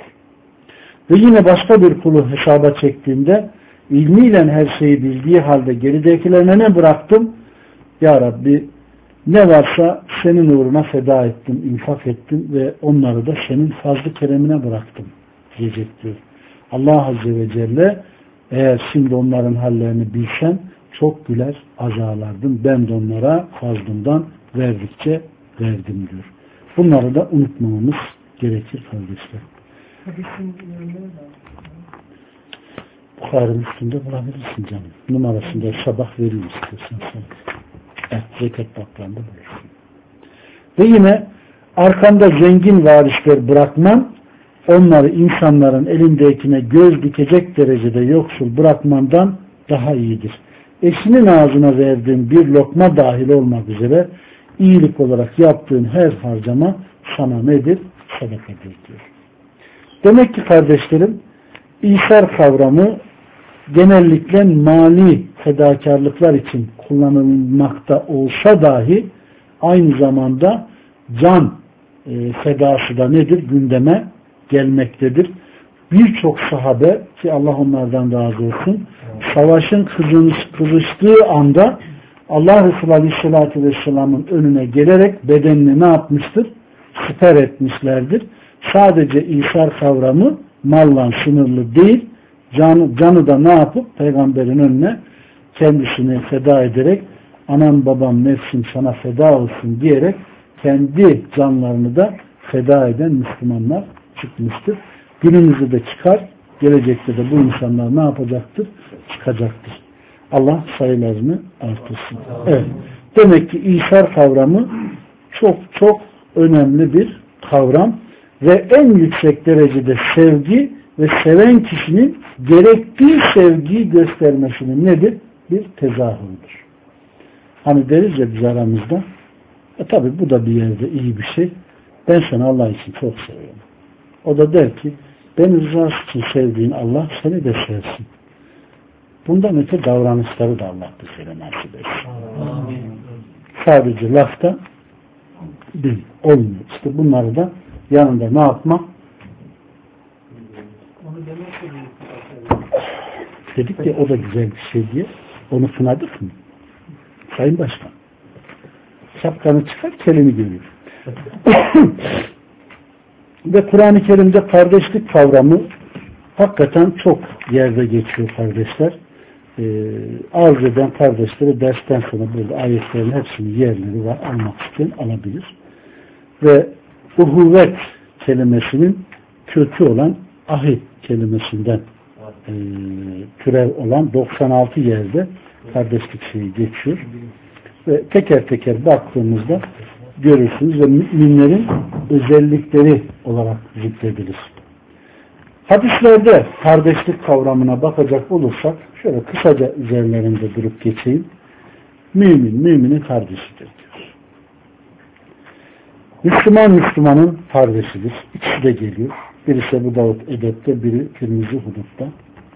Ve yine başka bir kulu hesaba çektiğimde ilmiyle her şeyi bildiği halde geridekilerine ne bıraktım? Ya Rabbi ne varsa senin uğruna feda ettim, infak ettim ve onları da senin fazl-ı keremine bıraktım diyecek diyor. Allah Azze ve Celle eğer şimdi onların hallerini bilsen çok güler azarlardım. Ben de onlara fazlımdan verdikçe verdim diyor. Bunları da unutmamamız gerekir kardeşler. Bukhari'nin üstünde bulabilirsin canım. Numarasında sabah vereyim istiyorsan sana. Zekat baklarında bulursun. Ve yine arkanda zengin varisler bırakman, onları insanların elindekine göz dikecek derecede yoksul bırakmandan daha iyidir. eşinin ağzına verdiğin bir lokma dahil olmak üzere iyilik olarak yaptığın her harcama sana nedir? Sadakadır diyor. Demek ki kardeşlerim, İsar kavramı genellikle mali fedakarlıklar için kullanılmakta olsa dahi aynı zamanda can fedası da nedir? Gündeme gelmektedir. Birçok sahabe, ki Allah onlardan razı olsun, savaşın kızıştığı anda Allah Resulü Aleyhisselatü Vesselam'ın önüne gelerek bedenini ne yapmıştır? Siper etmişlerdir. Sadece İsar kavramı malla sınırlı değil, canı da ne yapıp peygamberin önüne kendisini feda ederek anam babam nefsim sana feda olsun diyerek kendi canlarını da feda eden Müslümanlar çıkmıştır. Günümüzde de çıkar, gelecekte de bu insanlar ne yapacaktır? Çıkacaktır. Allah sayılarını artırsın. Evet. Demek ki İsar kavramı çok çok önemli bir kavram ve en yüksek derecede sevgi ve seven kişinin gerektiği sevgiyi göstermesinin nedir? Bir tezahürüdür. Hani deriz ya biz aramızda, tabi bu da bir yerde iyi bir şey. Ben seni Allah için çok seviyorum. O da der ki, beni rızası için sevdiğin Allah seni de sevsin. Bundan öte davranışları da Allah bize nasip etsin. Sadece lafta değil, olmuyor. İşte bunları da yanında ne yapmak? Dedik ya o da güzel bir şey diye. Onu sınadık mı? Sayın Başkan. Şapkanı çıkar, kelini görüyor. Ve Kur'an-ı Kerim'de kardeşlik kavramı hakikaten çok yerde geçiyor kardeşler. Arz eden kardeşleri dersten sonra burada ayetlerin hepsinin yerleri var. Almak isteyen alabilir. Ve uhuvvet kelimesinin kökü olan ahit kelimesinden türev olan 96 yerde kardeşlik şeyi geçiyor. Ve teker teker baktığımızda görürsünüz ve müminlerin özellikleri olarak zikredilir. Hadislerde kardeşlik kavramına bakacak olursak şöyle kısaca üzerlerinde durup geçeyim. Müminin kardeşidir diyor. Müslüman Müslümanın kardeşidir. İkisi de geliyor. Birisi Ebu Davud Edep'te, biri Tirmizi Hudut'ta.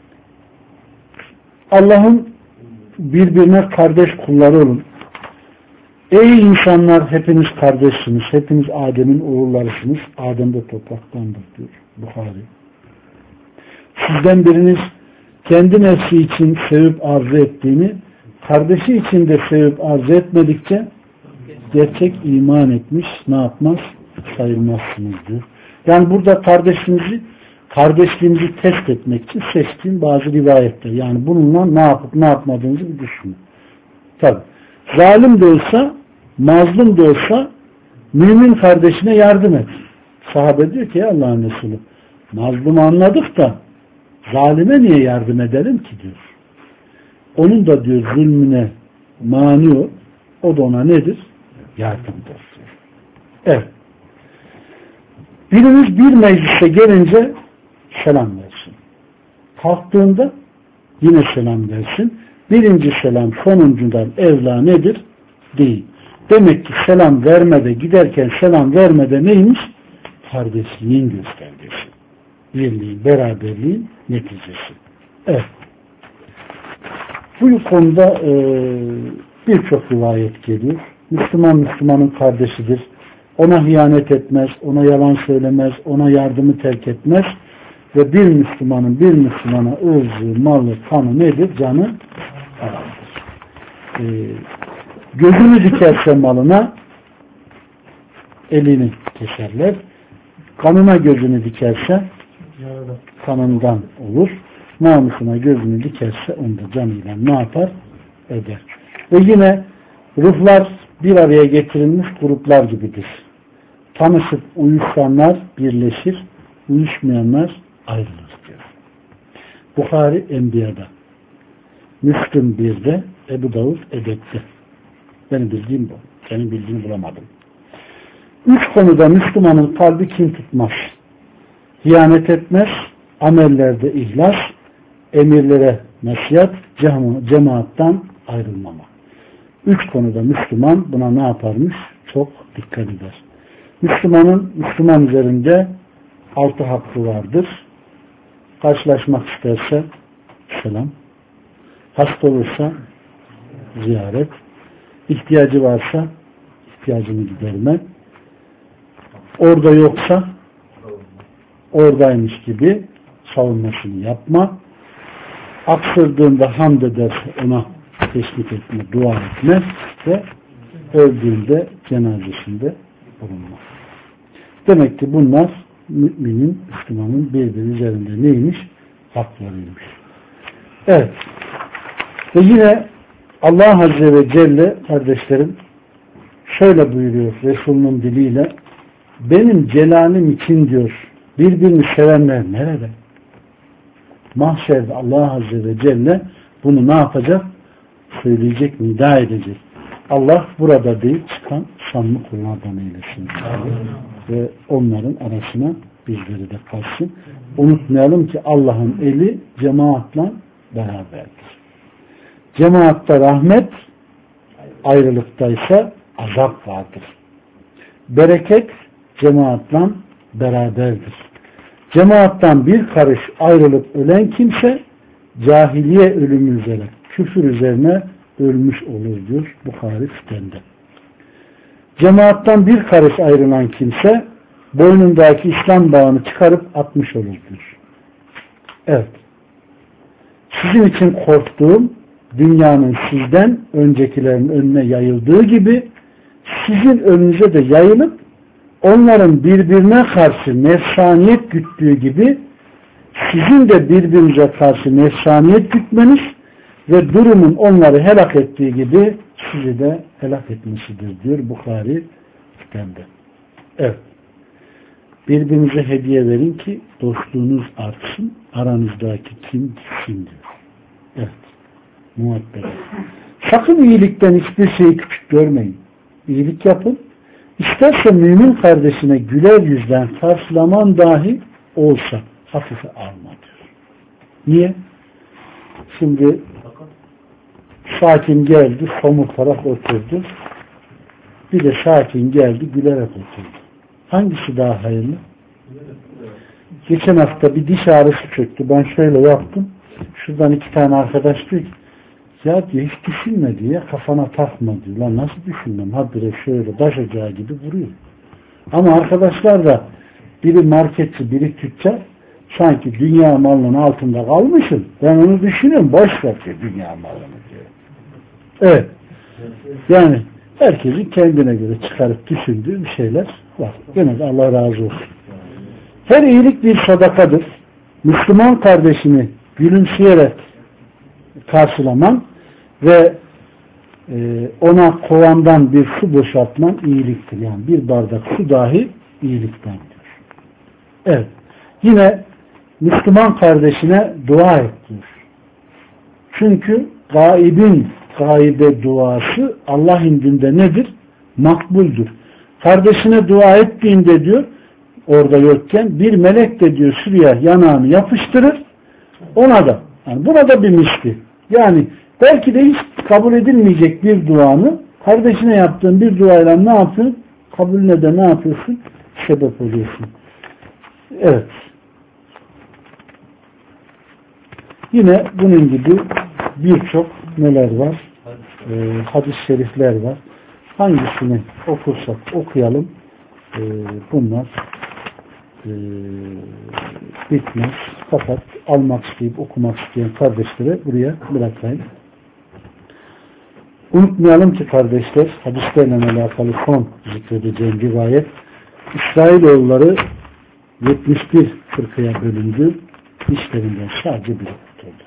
Allah'ın birbirine kardeş kulları olun. Ey insanlar, hepiniz kardeşsiniz. Hepiniz Adem'in oğullarısınız. Adem de topraktandır diyor Buhari. Sizden biriniz kendi nefsi için sevip arzu ettiğini, kardeşi için de sevip arzu etmedikçe gerçek iman etmiş, ne yapmaz? Sayılmazsınız diyor. Yani burada kardeşliğinizi test etmek için seçtiğim bazı rivayetler. Yani bununla ne yapıp ne yapmadığınızı bir düşünün. Tabi. Zalim de olsa, mazlum da olsa mümin kardeşine yardım et. Sahabe diyor ki Allah'ın Resulü, mazlumu anladık da zalime niye yardım edelim ki diyor. Onun da diyor zulmüne mani o da ona nedir? Yardımdır diyor. Evet. Biriniz bir meclise gelince selam versin. Kalktığında yine selam versin. Birinci selam sonuncudan evla nedir? Değil. Demek ki selam vermede, giderken selam vermede neymiş? Kardeşliğin göstergesi. Birliğin, beraberliğin neticesi. Evet. Bu konuda birçok rivayet geliyor. Müslüman Müslümanın kardeşidir. Ona hıyanet etmez, ona yalan söylemez, ona yardımı terk etmez ve bir Müslümanın bir Müslümana ırzı, malı, kanı nedir? Canı gözünü dikerse malına elini keserler. Kanına gözünü dikerse kanından olur. Namusuna gözünü dikerse onu da canıyla ne yapar? Eder. Ve yine ruhlar bir araya getirilmiş gruplar gibidir. Tanışıp uyuşanlar birleşir, uyuşmayanlar ayrılır diyor. Buhari Enbiya'da, Müslüm 1'de, Ebu Davud Edep'te. Benim bildiğim bu. Senin bildiğini bulamadım. 3 konuda Müslümanın kalbi kin tutmaz. Hıyanet etmez, amellerde ihlas, emirlere nasihat, cemaattan ayrılmama. 3 konuda Müslüman buna ne yaparmış? Çok dikkat eder. Müslüman üzerinde 6 hakkı vardır. Karşılaşmak isterse selam, hasta olursa ziyaret, ihtiyacı varsa ihtiyacını giderme, orada yoksa oradaymış gibi savunmasını yapma, aksırdığında hamd ederse ona teşvik etme, dua etme ve öldüğünde cenazesinde bulunma. Demek ki bunlar müminin, Müslümanın birbiri üzerinde neymiş? Haklarıymış. Evet. Ve yine Allah Azze ve Celle kardeşlerim şöyle buyuruyor Resulünün diliyle, benim celalim için diyor birbirini sevenler nerede? Mahşerde Allah Azze ve Celle bunu ne yapacak? Söyleyecek, nida edecek. Allah burada değil, çıkan samimi kullardan eylesin. Ve onların arasına bizleri de kalsın. Unutmayalım ki Allah'ın eli cemaatla beraberdir. Cemaatta rahmet, ayrılıktaysa azap vardır. Bereket cemaatla beraberdir. Cemaattan bir karış ayrılıp ölen kimse cahiliye ölümü üzere, küfür üzerine ölmüş olur diyor Buhari Fiten'de. Cemaattan bir karış ayrılan kimse boynundaki İslam bağını çıkarıp atmış olur diyor. Evet. Sizin için korktuğum dünyanın sizden öncekilerin önüne yayıldığı gibi sizin önünüze de yayılıp onların birbirine karşı nefsaniyet güttüğü gibi sizin de birbirinize karşı nefsaniyet gütmeniz ve durumun onları helak ettiği gibi sizi de helak etmesidir diyor Buhari Fiten'de. Evet. Birbirinize hediye verin ki dostluğunuz artsın. Aranızdaki kim diyor. Evet. Muhabbet. Sakın iyilikten hiçbir şeyi küçük görmeyin. İyilik yapın. İsterse mümin kardeşine güler yüzden karşılaman dahi olsa hafife alma diyor. Niye? Şimdi sakin geldi, somurtarak oturdu. Bir de sakin geldi, gülerek oturdu. Hangisi daha hayırlı? Geçen hafta bir diş ağrısı çöktü. Ben şöyle yaptım. Şuradan 2 tane arkadaş diyor ki, ya diyor hiç düşünme diyor, kafana takma diyor. Lan nasıl düşünmem? Habire şöyle taş ocağı gibi vuruyor. Ama arkadaşlar da biri marketçi, biri tüccar, sanki dünya malının altında kalmışım. Ben onu düşünüyorum. Boş ver diyor dünya malını diyor. Evet. Yani herkesin kendine göre çıkarıp düşündüğü bir şeyler var. Gene de Allah razı olsun. Her iyilik bir sadakadır. Müslüman kardeşini gülümseyerek karşılaman ve ona kovandan bir su boşaltman iyiliktir. Yani bir bardak su dahi iyiliktendir. Evet. Yine Müslüman kardeşine dua et diyor. Çünkü gaibe duası Allah indinde nedir? Makbuldür. Kardeşine dua ettiğinde diyor, orada yokken bir melek de diyor şuraya yanağını yapıştırır, ona da. Yani buna da bir misli. Yani belki de hiç kabul edilmeyecek bir duanı kardeşine yaptığın bir duayla ne yapıyorsun? Kabulüne de ne yapıyorsun? Sebep oluyorsun. Evet. Yine bunun gibi birçok neler var? Hadis-i şerifler var. Hangisini okursak okuyalım. Bunlar bitmez. Fakat almak isteyip okumak isteyen kardeşlere buraya bırakayım. Unutmayalım ki kardeşler, hadislerle alakalı son zikredeceğim rivayet, İsrailoğulları 71 fırkaya bölündü. İşlerinden sadece biri kurtuldu.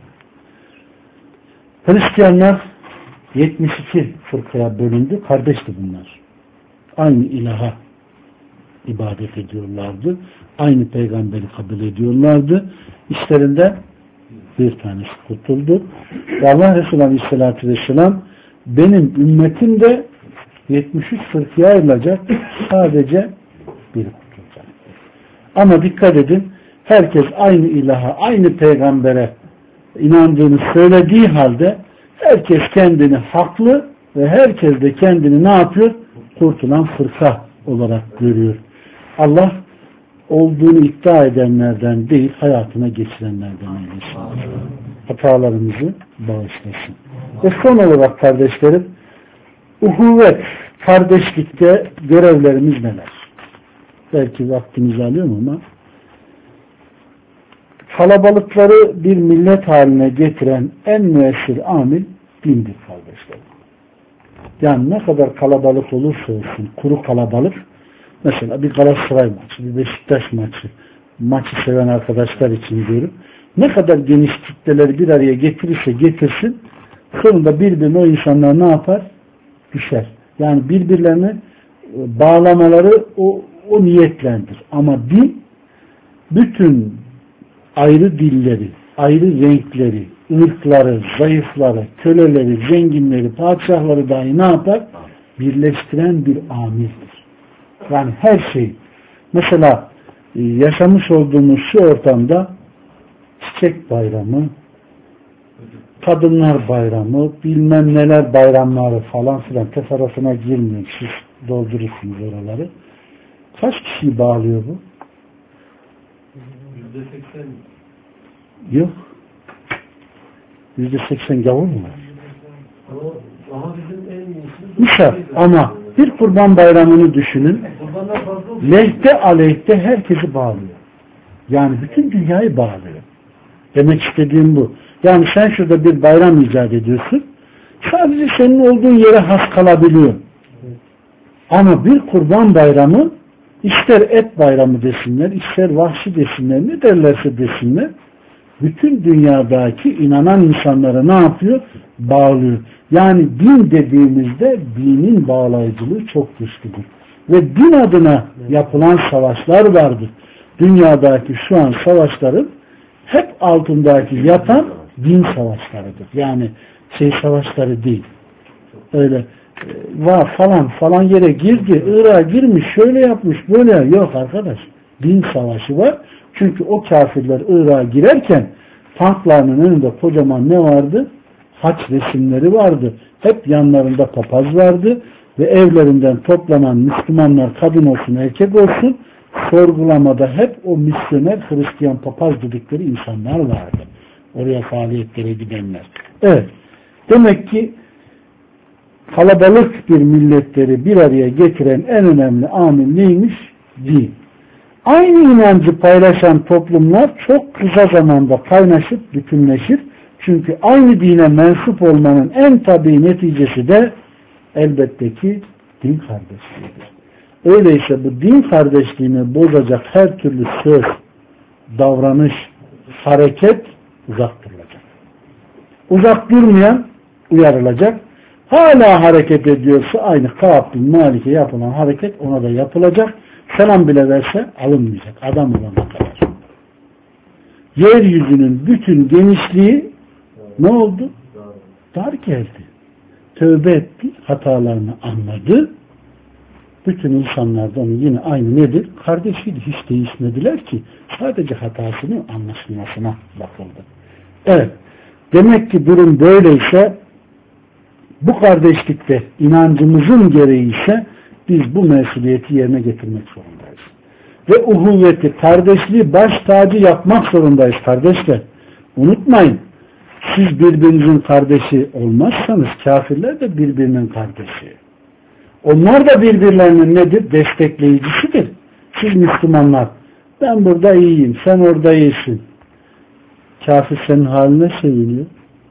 Hristiyanlar 72 fırkaya bölündü. Kardeşti bunlar. Aynı ilaha ibadet ediyorlardı. Aynı peygamberi kabul ediyorlardı. İşlerinde bir tanesi kurtuldu. Ve Allah Resulü Aleyhisselatü Vesselam benim ümmetim de 73 fırkaya ayrılacak. Sadece biri kurtulacak. Ama dikkat edin, herkes aynı ilaha, aynı peygambere inandığını söylediği halde herkes kendini haklı ve herkes de kendini ne yapıyor? Kurtulan fırka olarak görüyor. Allah olduğunu iddia edenlerden değil, hayatına geçirenlerden eylesin. Hatalarımızı bağışlasın. Ve son olarak kardeşlerim, uhuvvet, kardeşlikte görevlerimiz neler? Belki vaktimizi alıyorum ama kalabalıkları bir millet haline getiren en müessir amil dindir kardeşlerim. Yani ne kadar kalabalık olursa olsun, kuru kalabalık, mesela bir Galatasaray maçı, bir Beşiktaş maçı seven arkadaşlar için diyorum, ne kadar geniş kitleleri bir araya getirirse getirsin, sonunda birbirine o insanlar ne yapar? Düşer. Yani birbirlerini bağlamaları o niyetlendir. Ama din bütün ayrı dilleri, ayrı renkleri, ırkları, zayıfları, köleleri, zenginleri, padişahları dahi ne yapar? Birleştiren bir amirdir. Yani her şey. Mesela yaşamış olduğumuz şu ortamda çiçek bayramı, kadınlar bayramı, bilmem neler bayramları falan filan tasarrufuna girmiyor. Siz doldurursunuz oraları. Kaç kişiyi bağlıyor bu? %80. Yok. %80 gavur mu var? Misal ama bir kurban bayramını düşünün. Lehte aleyhte herkesi bağlıyor. Yani bütün dünyayı bağlıyor. Demek istediğim bu. Yani sen şurada bir bayram icat ediyorsun. Sadece senin olduğun yere has kalabiliyor. Ama bir kurban bayramı ister et bayramı desinler, ister vahşi desinler, ne derlerse desinler, bütün dünyadaki inanan insanlara ne yapıyor? Bağlıyor. Yani din dediğimizde dinin bağlayıcılığı çok güçlüdür. Ve din adına yapılan savaşlar vardır. Dünyadaki şu an savaşların hep altındaki yatan din savaşlarıdır. Yani savaşları değil. Öyle var falan yere girdi, Irak'a girmiş, şöyle yapmış, böyle yok arkadaş. Din savaşı var. Çünkü o kafirler Irak'a girerken tanklarının önünde kocaman ne vardı? Haç resimleri vardı. Hep yanlarında papaz vardı ve evlerinden toplanan Müslümanlar, kadın olsun erkek olsun, sorgulamada hep o misyoner Hristiyan papaz dedikleri insanlar vardı. Oraya faaliyetlere gidenler. Evet. Demek ki kalabalık bir milletleri bir araya getiren en önemli amil neymiş? Din. Aynı inancı paylaşan toplumlar çok kısa zamanda kaynaşıp bütünleşir. Çünkü aynı dine mensup olmanın en tabii neticesi de elbette ki din kardeşliğidir. Öyleyse bu din kardeşliğini bozacak her türlü söz, davranış, hareket uzak durulacak. Uzak durmayan uyarılacak. Hala hareket ediyorsa aynı Kâb bin Malik'e yapılan hareket ona da yapılacak. Selam bile verse alınmayacak. Adam olana kadar. Yeryüzünün bütün genişliği ne oldu? Dar geldi. Tövbe etti. Hatalarını anladı. Bütün insanlar da onu yine aynı nedir? Kardeşiydi. Hiç değişmediler ki. Sadece hatasının anlaşılmasına bakıldı. Evet. Demek ki durum böyleyse bu kardeşlikte inancımızın gereği ise biz bu mesuliyeti yerine getirmek zorundayız. Ve uhuvveti, kardeşliği baş tacı yapmak zorundayız kardeşler. Unutmayın, siz birbirinizin kardeşi olmazsanız kafirler de birbirinin kardeşi. Onlar da birbirlerinin nedir? Destekleyicisidir. Siz Müslümanlar, ben burada iyiyim, sen orada iyisin. Kafir senin haline seviniyor.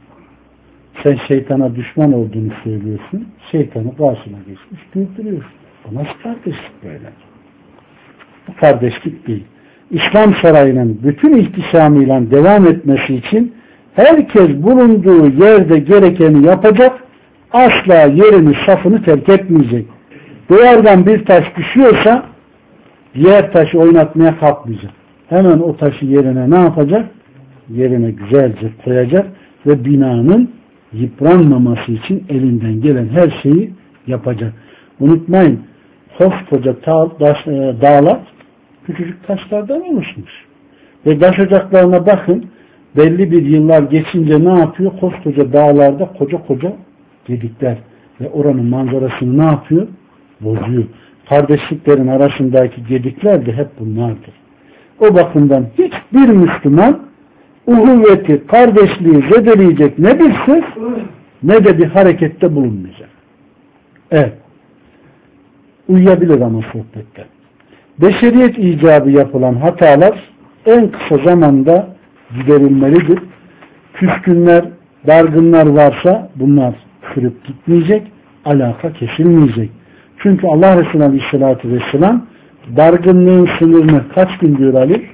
Sen şeytana düşman olduğunu söylüyorsun. Şeytanı karşına geçmiş güldürüyorsun. Bu nasıl kardeşlik böyle? Bu kardeşlik değil. İslam sarayının bütün ihtişamıyla devam etmesi için herkes bulunduğu yerde gerekeni yapacak, asla yerini, safını terk etmeyecek. Duvardan bir taş düşüyorsa diğer taşı oynatmaya kalkmayacak. Hemen o taşı yerine ne yapacak? Yerine güzelce koyacak ve binanın yıpranmaması için elinden gelen her şeyi yapacak. Unutmayın, koskoca dağlar küçücük taşlardan oluşmuş. Ve taş ocaklarına bakın, belli bir yıllar geçince ne yapıyor? Koskoca dağlarda koca koca gedikler ve oranın manzarasını ne yapıyor? Bozuyor. Kardeşliklerin arasındaki gedikler de hep bunlardır. O bakımdan hiçbir Müslüman uhuvveti, kardeşliği zedeleyecek ne bir söz ne de bir harekette bulunmayacak. Evet. Uyuyabilir ama sohbette. Beşeriyet icabı yapılan hatalar en kısa zamanda giderilmelidir. Küskünler, dargınlar varsa bunlar sürüp gitmeyecek, alaka kesilmeyecek. Çünkü Allah Resulü Aleyhisselatü Vesselam dargınlığın sınırını kaç gün diyor Ali?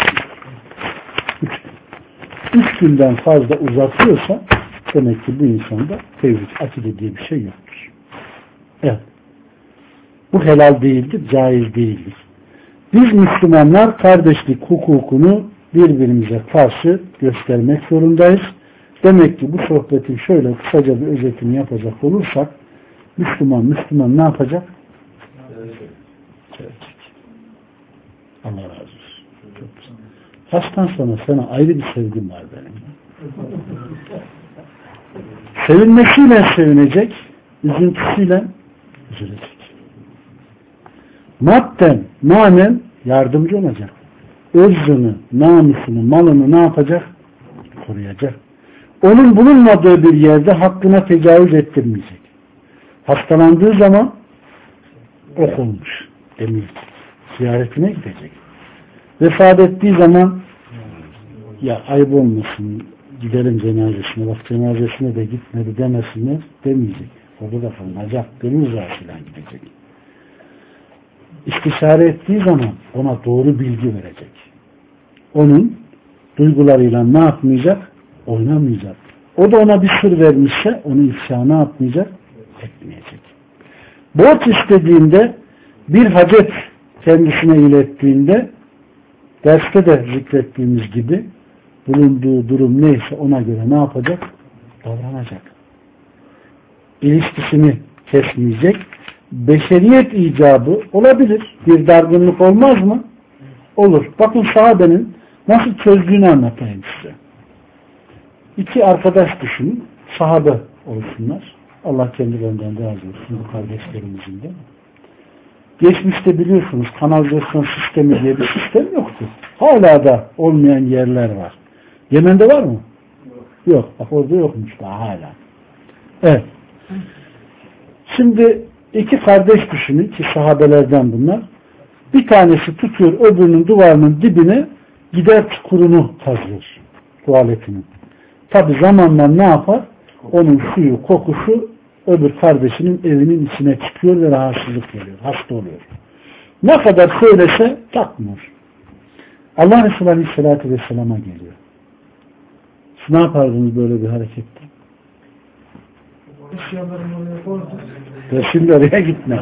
3 günden fazla uzatıyorsa demek ki bu insanda tevhid, akide diye bir şey yoktur. Evet. Bu helal değildir, caiz değildir. Biz Müslümanlar kardeşlik hukukunu birbirimize karşı göstermek zorundayız. Demek ki bu sohbetin şöyle kısaca bir özetini yapacak olursak Müslüman ne yapacak? Evet. Allah razı olsun. Çok güzel. Kaçtan sonra sana ayrı bir sevgim var benim. Sevinmesiyle sevinecek, üzüntüsüyle üzülecek. Madden, manen yardımcı olacak. Özünü, namusunu, malını ne yapacak? Koruyacak. Onun bulunmadığı bir yerde hakkına tecavüz ettirmeyecek. Hastalandığı zaman ok olmuş demeyecek. Ziyaretine gidecek. Vefat ettiği zaman ya ayıp olmasın gidelim cenazesine, bak cenazesine de gitmedi demesinler demeyecek. Orada da kalınacak. Gönül rızasıyla gidecek. İstişare ettiği zaman ona doğru bilgi verecek. Onun duygularıyla ne yapmayacak? Oynamayacak. O da ona bir sır vermişse onu ifşa ne yapmayacak? Etmeyecek. Borç istediğinde bir hacet kendisine ilettiğinde derste de zikrettiğimiz gibi bulunduğu durum neyse ona göre ne yapacak? Davranacak. İlişkisini kesmeyecek. Beşeriyet icabı olabilir. Bir dargınlık olmaz mı? Olur. Bakın sahabenin nasıl çözdüğünü anlatayım size. 2 arkadaş düşünün. Sahabe olsunlar. Allah kendilerinden razı olsun bu kardeşlerimizin de. Geçmişte biliyorsunuz kanalizasyon sistemi diye bir sistem yoktu. Hala da olmayan yerler var. Yemen'de var mı? Yok. Bak orada yokmuş daha hala. Evet. Şimdi 2 kardeş düşünün ki sahabelerden bunlar. Bir tanesi tutuyor öbürünün duvarının dibine gider çukurunu kazıyor. Tuvaletinin. Tabi zamanla ne yapar? Onun suyu, kokusu öbür kardeşinin evinin içine çıkıyor ve rahatsızlık veriyor. Hasta oluyor. Ne kadar söylese takmıyor. Allah Resulü Aleyhisselatü Vesselam'a geliyor. Siz ne yapardınız böyle bir harekette? Şimdi oraya gitme.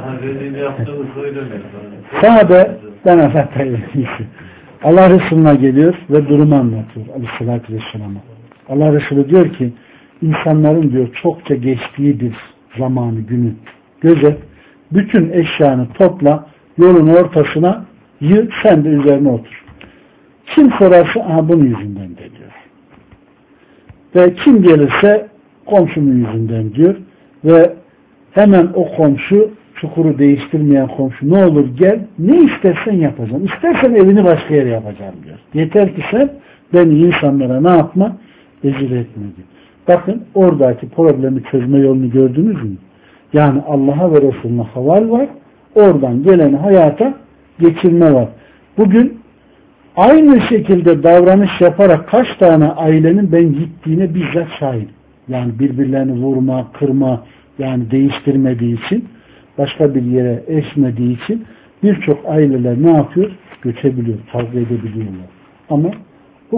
Sahabe ben anlatayım. Allah Resulü'ne geliyor ve durumu anlatıyor Aleyhisselatü Vesselam'a. Allah Resulü diyor ki insanların diyor çokça geçtiği bir zamanı günü gözet, bütün eşyanı topla, yolun ortasına yığ, sen de üzerine otur. Kim sorarsa bunun yüzünden de diyor. Ve kim gelirse komşunun yüzünden diyor ve hemen o komşu, çukuru değiştirmeyen komşu, ne olur gel, ne istersen yapacağım. İstersen evini başka yere yapacağım diyor. Yeter ki sen beni insanlara ne yapma? Ezil etme diyor. Bakın oradaki problemi çözme yolunu gördünüz mü? Yani Allah'a ve Resulüne haval var. Oradan gelen hayata geçirme var. Bugün aynı şekilde davranış yaparak kaç tane ailenin ben gittiğine bizzat şahit. Yani birbirlerini vurma, kırma, yani değiştirmediği için, başka bir yere eşmediği için birçok aileler ne yapıyor? Göçebiliyor, kavga edebiliyorlar. Ama bu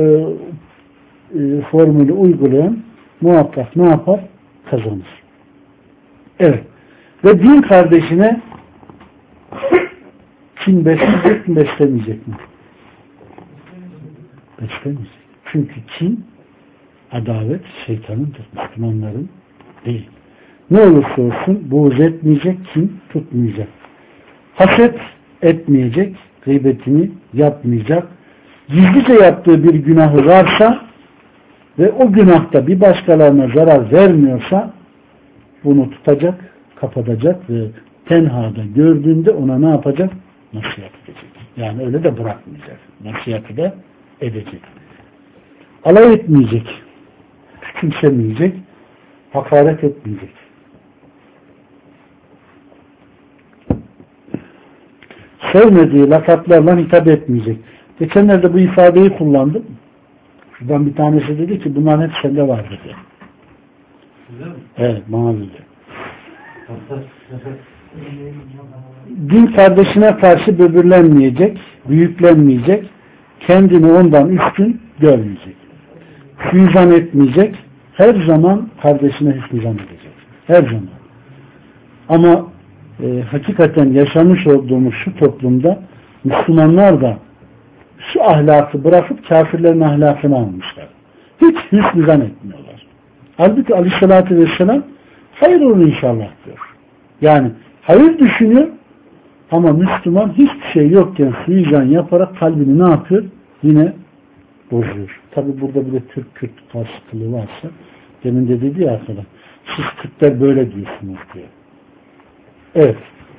formülü uygulayan muhakkak ne yapar? Kazanır. Evet. Ve din kardeşine kin besleyecek mi, beslemeyecek mi? Beslemeyecek. Çünkü kin, adavet şeytanındır. Müslümanların değil. Ne olursa olsun buğz etmeyecek, kin tutmayacak. Haset etmeyecek, gıybetini yapmayacak. Gizlice yaptığı bir günahı varsa ve o günahta bir başkalarına zarar vermiyorsa bunu tutacak, kapatacak ve tenhada gördüğünde ona ne yapacak? Nasihat edecek. Yani öyle de bırakmayacak. Nasihatı da edecek. Alay etmeyecek. Küçümsemeyecek. Hakaret etmeyecek. Sevmediği lakaplarla hitap etmeyecek. Geçenlerde bu ifadeyi kullandım. Şuradan bir tanesi dedi ki bunların hep sende var dedi. Evet, bana dedi. Din kardeşine karşı böbürlenmeyecek, büyüklenmeyecek, kendini ondan üstün görmeyecek. Hüzan etmeyecek, her zaman kardeşine hüzan edecek. Her zaman. Ama hakikaten yaşamış olduğumuz şu toplumda Müslümanlar da şu ahlakı bırakıp kafirlerin ahlakını almışlar. Hiç hüsnüzan etmiyorlar. Halbuki Aleyhisselatü Vesselam hayır olur inşallah diyor. Yani hayır düşünüyor ama Müslüman hiçbir şey yokken suizan yaparak kalbini ne yapıyor? Yine bozuyor. Tabi burada bir de Türk-Kürt karşıtlığı varsa demin de dedi ya arkadaş siz Kürtler böyle diyorsunuz diyor. Evet.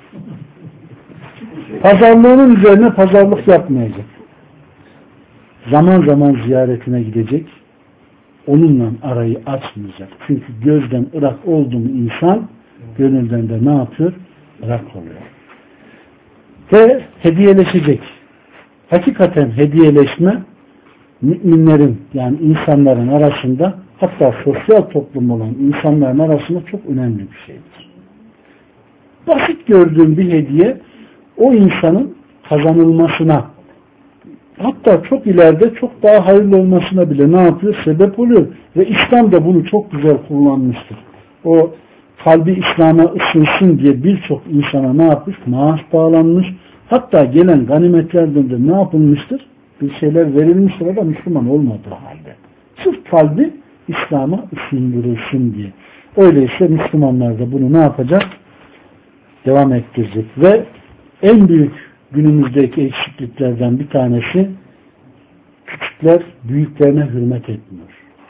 Pazarlığının üzerine pazarlık yapmayacak. Zaman zaman ziyaretine gidecek. Onunla arayı açmayacak. Çünkü gözden ırak oldu mu insan gönülden de ne yapıyor? Irak oluyor. Ve hediyeleşecek. Hakikaten hediyeleşme müminlerin yani insanların arasında hatta sosyal toplum olan insanların arasında çok önemli bir şeydir. Basit gördüğüm bir hediye o insanın kazanılmasına hatta çok ileride çok daha hayırlı olmasına bile ne yapıyor? Sebep oluyor. Ve İslam da bunu çok güzel kullanmıştır. O kalbi İslam'a ısınsın diye birçok insana ne yapmış? Maaş bağlanmış. Hatta gelen ganimetlerden de ne yapılmıştır? Bir şeyler verilmiştir. O da Müslüman olmadığı halde. Sırf kalbi İslam'a ısındırılsın diye. Öyleyse Müslümanlar da bunu ne yapacak? Devam ettirecek. Ve en büyük günümüzdeki eksikliklerden bir tanesi küçükler büyüklerine hürmet etmiyor.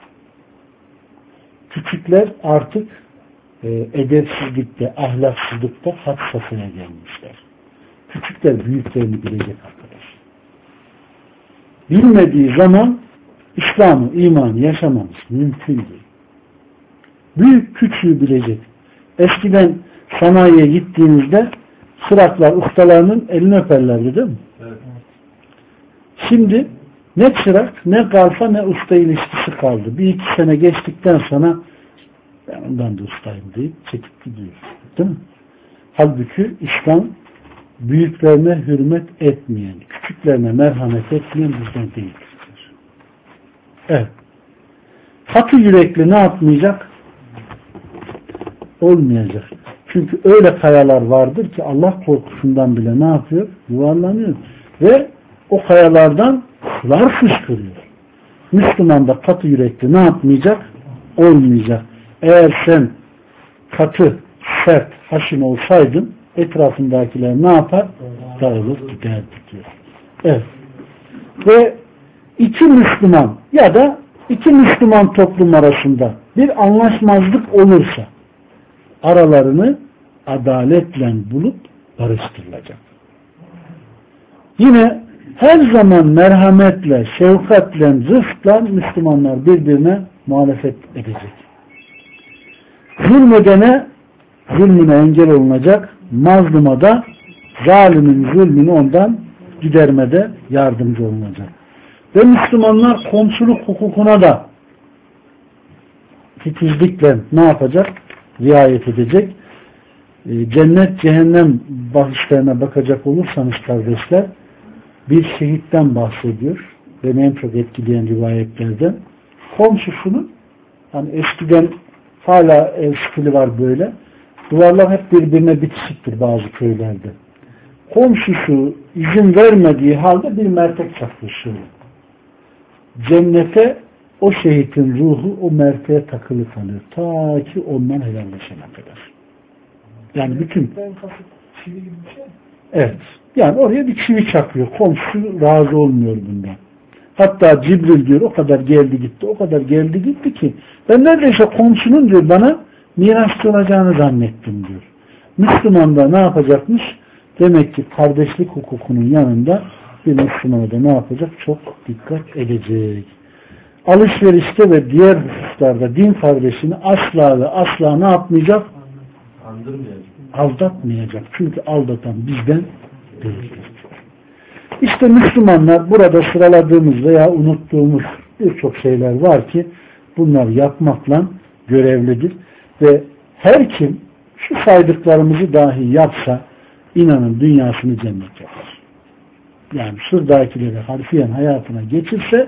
Küçükler artık edepsizlikte, ahlaksızlıkta had safhaya gelmişler. Küçükler büyüklerini bilecek arkadaş. Bilmediği zaman İslam'ı, imanı yaşamamız mümkün değil. Büyük küçüğü bilecek. Eskiden sanayiye gittiğinizde çıraklar ustalarının elini öperlerdi değil mi? Evet. Şimdi ne çırak, ne kalfa, ne usta ilişkisi kaldı. Bir iki sene geçtikten sonra ben ondan da ustayım deyip çekip gidiyor. Değil mi? Halbuki İslam büyüklerine hürmet etmeyen, küçüklerine merhamet etmeyen bizden değildir. Evet. Katı yürekli ne yapmayacak? Olmayacak. Çünkü öyle kayalar vardır ki Allah korkusundan bile ne yapıyor? Yuvarlanıyor. Ve o kayalardan sular fışkırıyor. Müslüman da katı yürekli ne yapmayacak? Olmayacak. Eğer sen katı, sert, haşin olsaydın etrafındakiler ne yapar? Dağılır giderdi diyor. Evet. Ve iki Müslüman ya da iki Müslüman toplum arasında bir anlaşmazlık olursa aralarını adaletle bulup barıştırılacak. Yine her zaman merhametle, şefkatle, rıfkla Müslümanlar birbirine muhalefet edecek. Zulmedene zulmüne engel olunacak, mazluma da zalimin zulmünü ondan gidermede yardımcı olunacak. Ve Müslümanlar komşuluk hukukuna da titizlikle ne yapacak? Riayet edecek. Cennet, cehennem bahislerine bakacak olursanız kardeşler, bir şehitten bahsediyor. Beni en çok etkileyen rivayetlerden. Komşusunun, hani eskiden hala ev stili var böyle. Duvarlar hep birbirine bitişiktir bazı köylerde. Komşusu izin vermediği halde bir mertek çakmışıyor. Cennete o şehitin ruhu o merteğe takılı kalıyor. Ta ki ondan helalleşene kadar. Yani bütün evet. Yani oraya bir çivi çakıyor. Komşu razı olmuyor bundan. Hatta Cibril diyor o kadar geldi gitti, o kadar geldi gitti ki ben neredeyse komşunun diyor bana mirasçı olacağını zannettim diyor. Müslüman da ne yapacakmış? Demek ki kardeşlik hukukunun yanında bir Müslüman da ne yapacak? Çok dikkat edecek. Alışverişte ve diğer hususlarda din kardeşini asla ve asla ne yapmayacak? Aldatmayacak. Çünkü aldatan bizden değildir. İşte Müslümanlar burada sıraladığımız veya unuttuğumuz birçok şeyler var ki bunlar yapmakla görevlidir. Ve her kim şu saydıklarımızı dahi yapsa inanın dünyasını cennet yapar. Yani şuradakileri harfiyen hayatına geçirse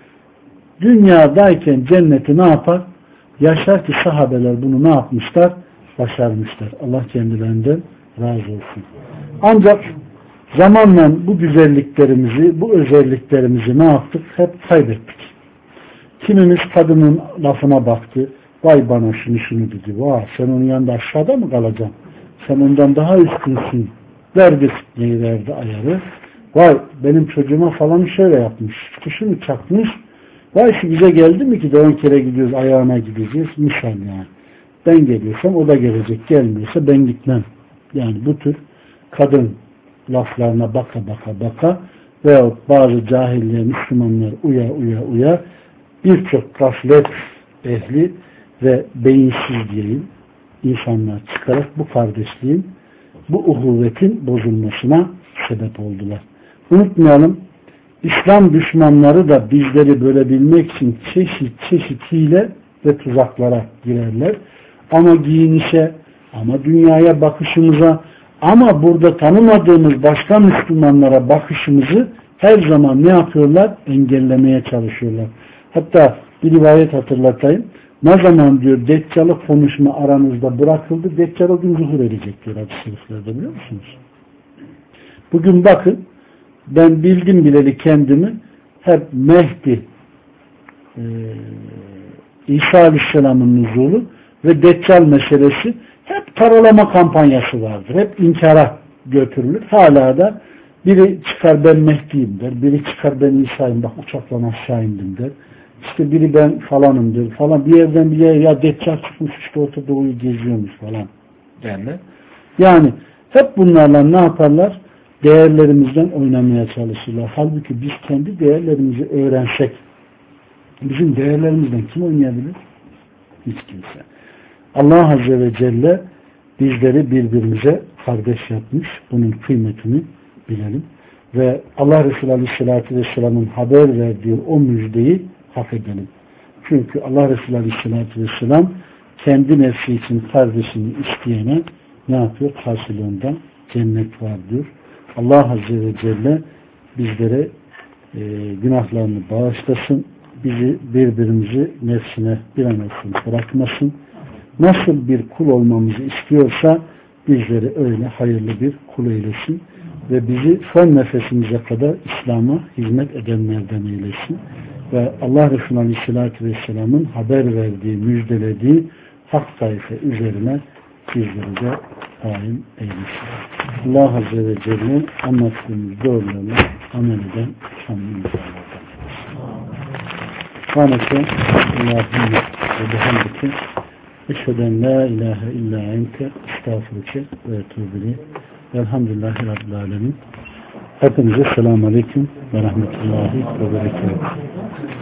dünyadayken cenneti ne yapar? Yaşar ki sahabeler bunu ne yapmışlar? Başarmışlar. Allah kendilerinden razı olsun. Ancak zamanla bu güzelliklerimizi, bu özelliklerimizi ne yaptık? Hep kaybettik. Kimimiz kadının lafına baktı. Vay bana şunu dedi. Vay sen onun yanında aşağıda mı kalacaksın? Sen ondan daha üstünsün. Verdi neyi verdi ayarı. Vay benim çocuğuma falan şöyle yapmış. Şunu çakmış. Vay şu bize geldi mi ki de 10 kere gidiyoruz ayağına gideceğiz. Misal yani. Ben geliyorsam o da gelecek. Gelmiyorsa ben gitmem. Yani bu tür kadın laflarına baka veyahut bazı cahiliye Müslümanlar uya birçok gaflet ehli ve beyinsiz diyeyim insanlar çıkarak bu kardeşliğin, bu uhuvvetin bozulmasına sebep oldular. Unutmayalım, İslam düşmanları da bizleri bölebilmek için çeşit hile ve tuzaklara girerler. Ama giyinişe, ama dünyaya bakışımıza, ama burada tanımadığımız başka Müslümanlara bakışımızı her zaman ne yapıyorlar? Engellemeye çalışıyorlar. Hatta bir rivayet hatırlatayım. Ne zaman diyor Deccal'ı konuşma aranızda bırakıldı, Deccal o gün zuhur edecek diyor hadis-i şeriflerde, biliyor musunuz? Bugün bakın, ben bildim bileli kendimi hep Mehdi, İsa Aleyhisselam'ın nuzulu ve Deccal meselesi hep karalama kampanyası vardır. Hep inkara götürülür. Hala da biri çıkar ben Mehdi'yim der. Biri çıkar ben İsa'yım bak uçaktan aşağı indim der. İşte biri ben falanım der falan. Bir yerden bir yere ya Deccal çıkmış işte Orta Doğu'yu geziyormuş falan derler. Yani hep bunlarla ne yaparlar? Değerlerimizden oynamaya çalışırlar. Halbuki biz kendi değerlerimizi öğrensek bizim değerlerimizden kim oynayabilir? Hiç kimse. Allah Azze ve Celle bizleri birbirimize kardeş yapmış. Bunun kıymetini bilelim. Ve Allah Resulü Aleyhisselatü Vesselam'ın haber verdiği o müjdeyi hak edelim. Çünkü Allah Resulü Aleyhisselatü Vesselam kendi nefsi için kardeşini isteyene ne yapıyor? Karşılığında cennet var diyor. Allah Azze ve Celle bizlere günahlarını bağışlasın. Bizi birbirimizi nefsine bir an olsun bırakmasın. Nasıl bir kul olmamızı istiyorsa bizleri öyle hayırlı bir kul eylesin ve bizi son nefesimize kadar İslam'a hizmet edenlerden eylesin ve Allah Resulü Aleyhisselatü Vesselam'ın haber verdiği, müjdelediği hak taife üzerine bizleri de daim eylesin. Allah Azze ve Celle anlattığımız doğrularla amel eden samimi insanlardan. Subhaneke Allahümme ve bihamdike eşheden la ilahe illa ente estağfurüke ve etûbü velhamdülillahi rabbil alemin. Hepinize selamun aleyküm ve rahmetullahi ve berekatuhu.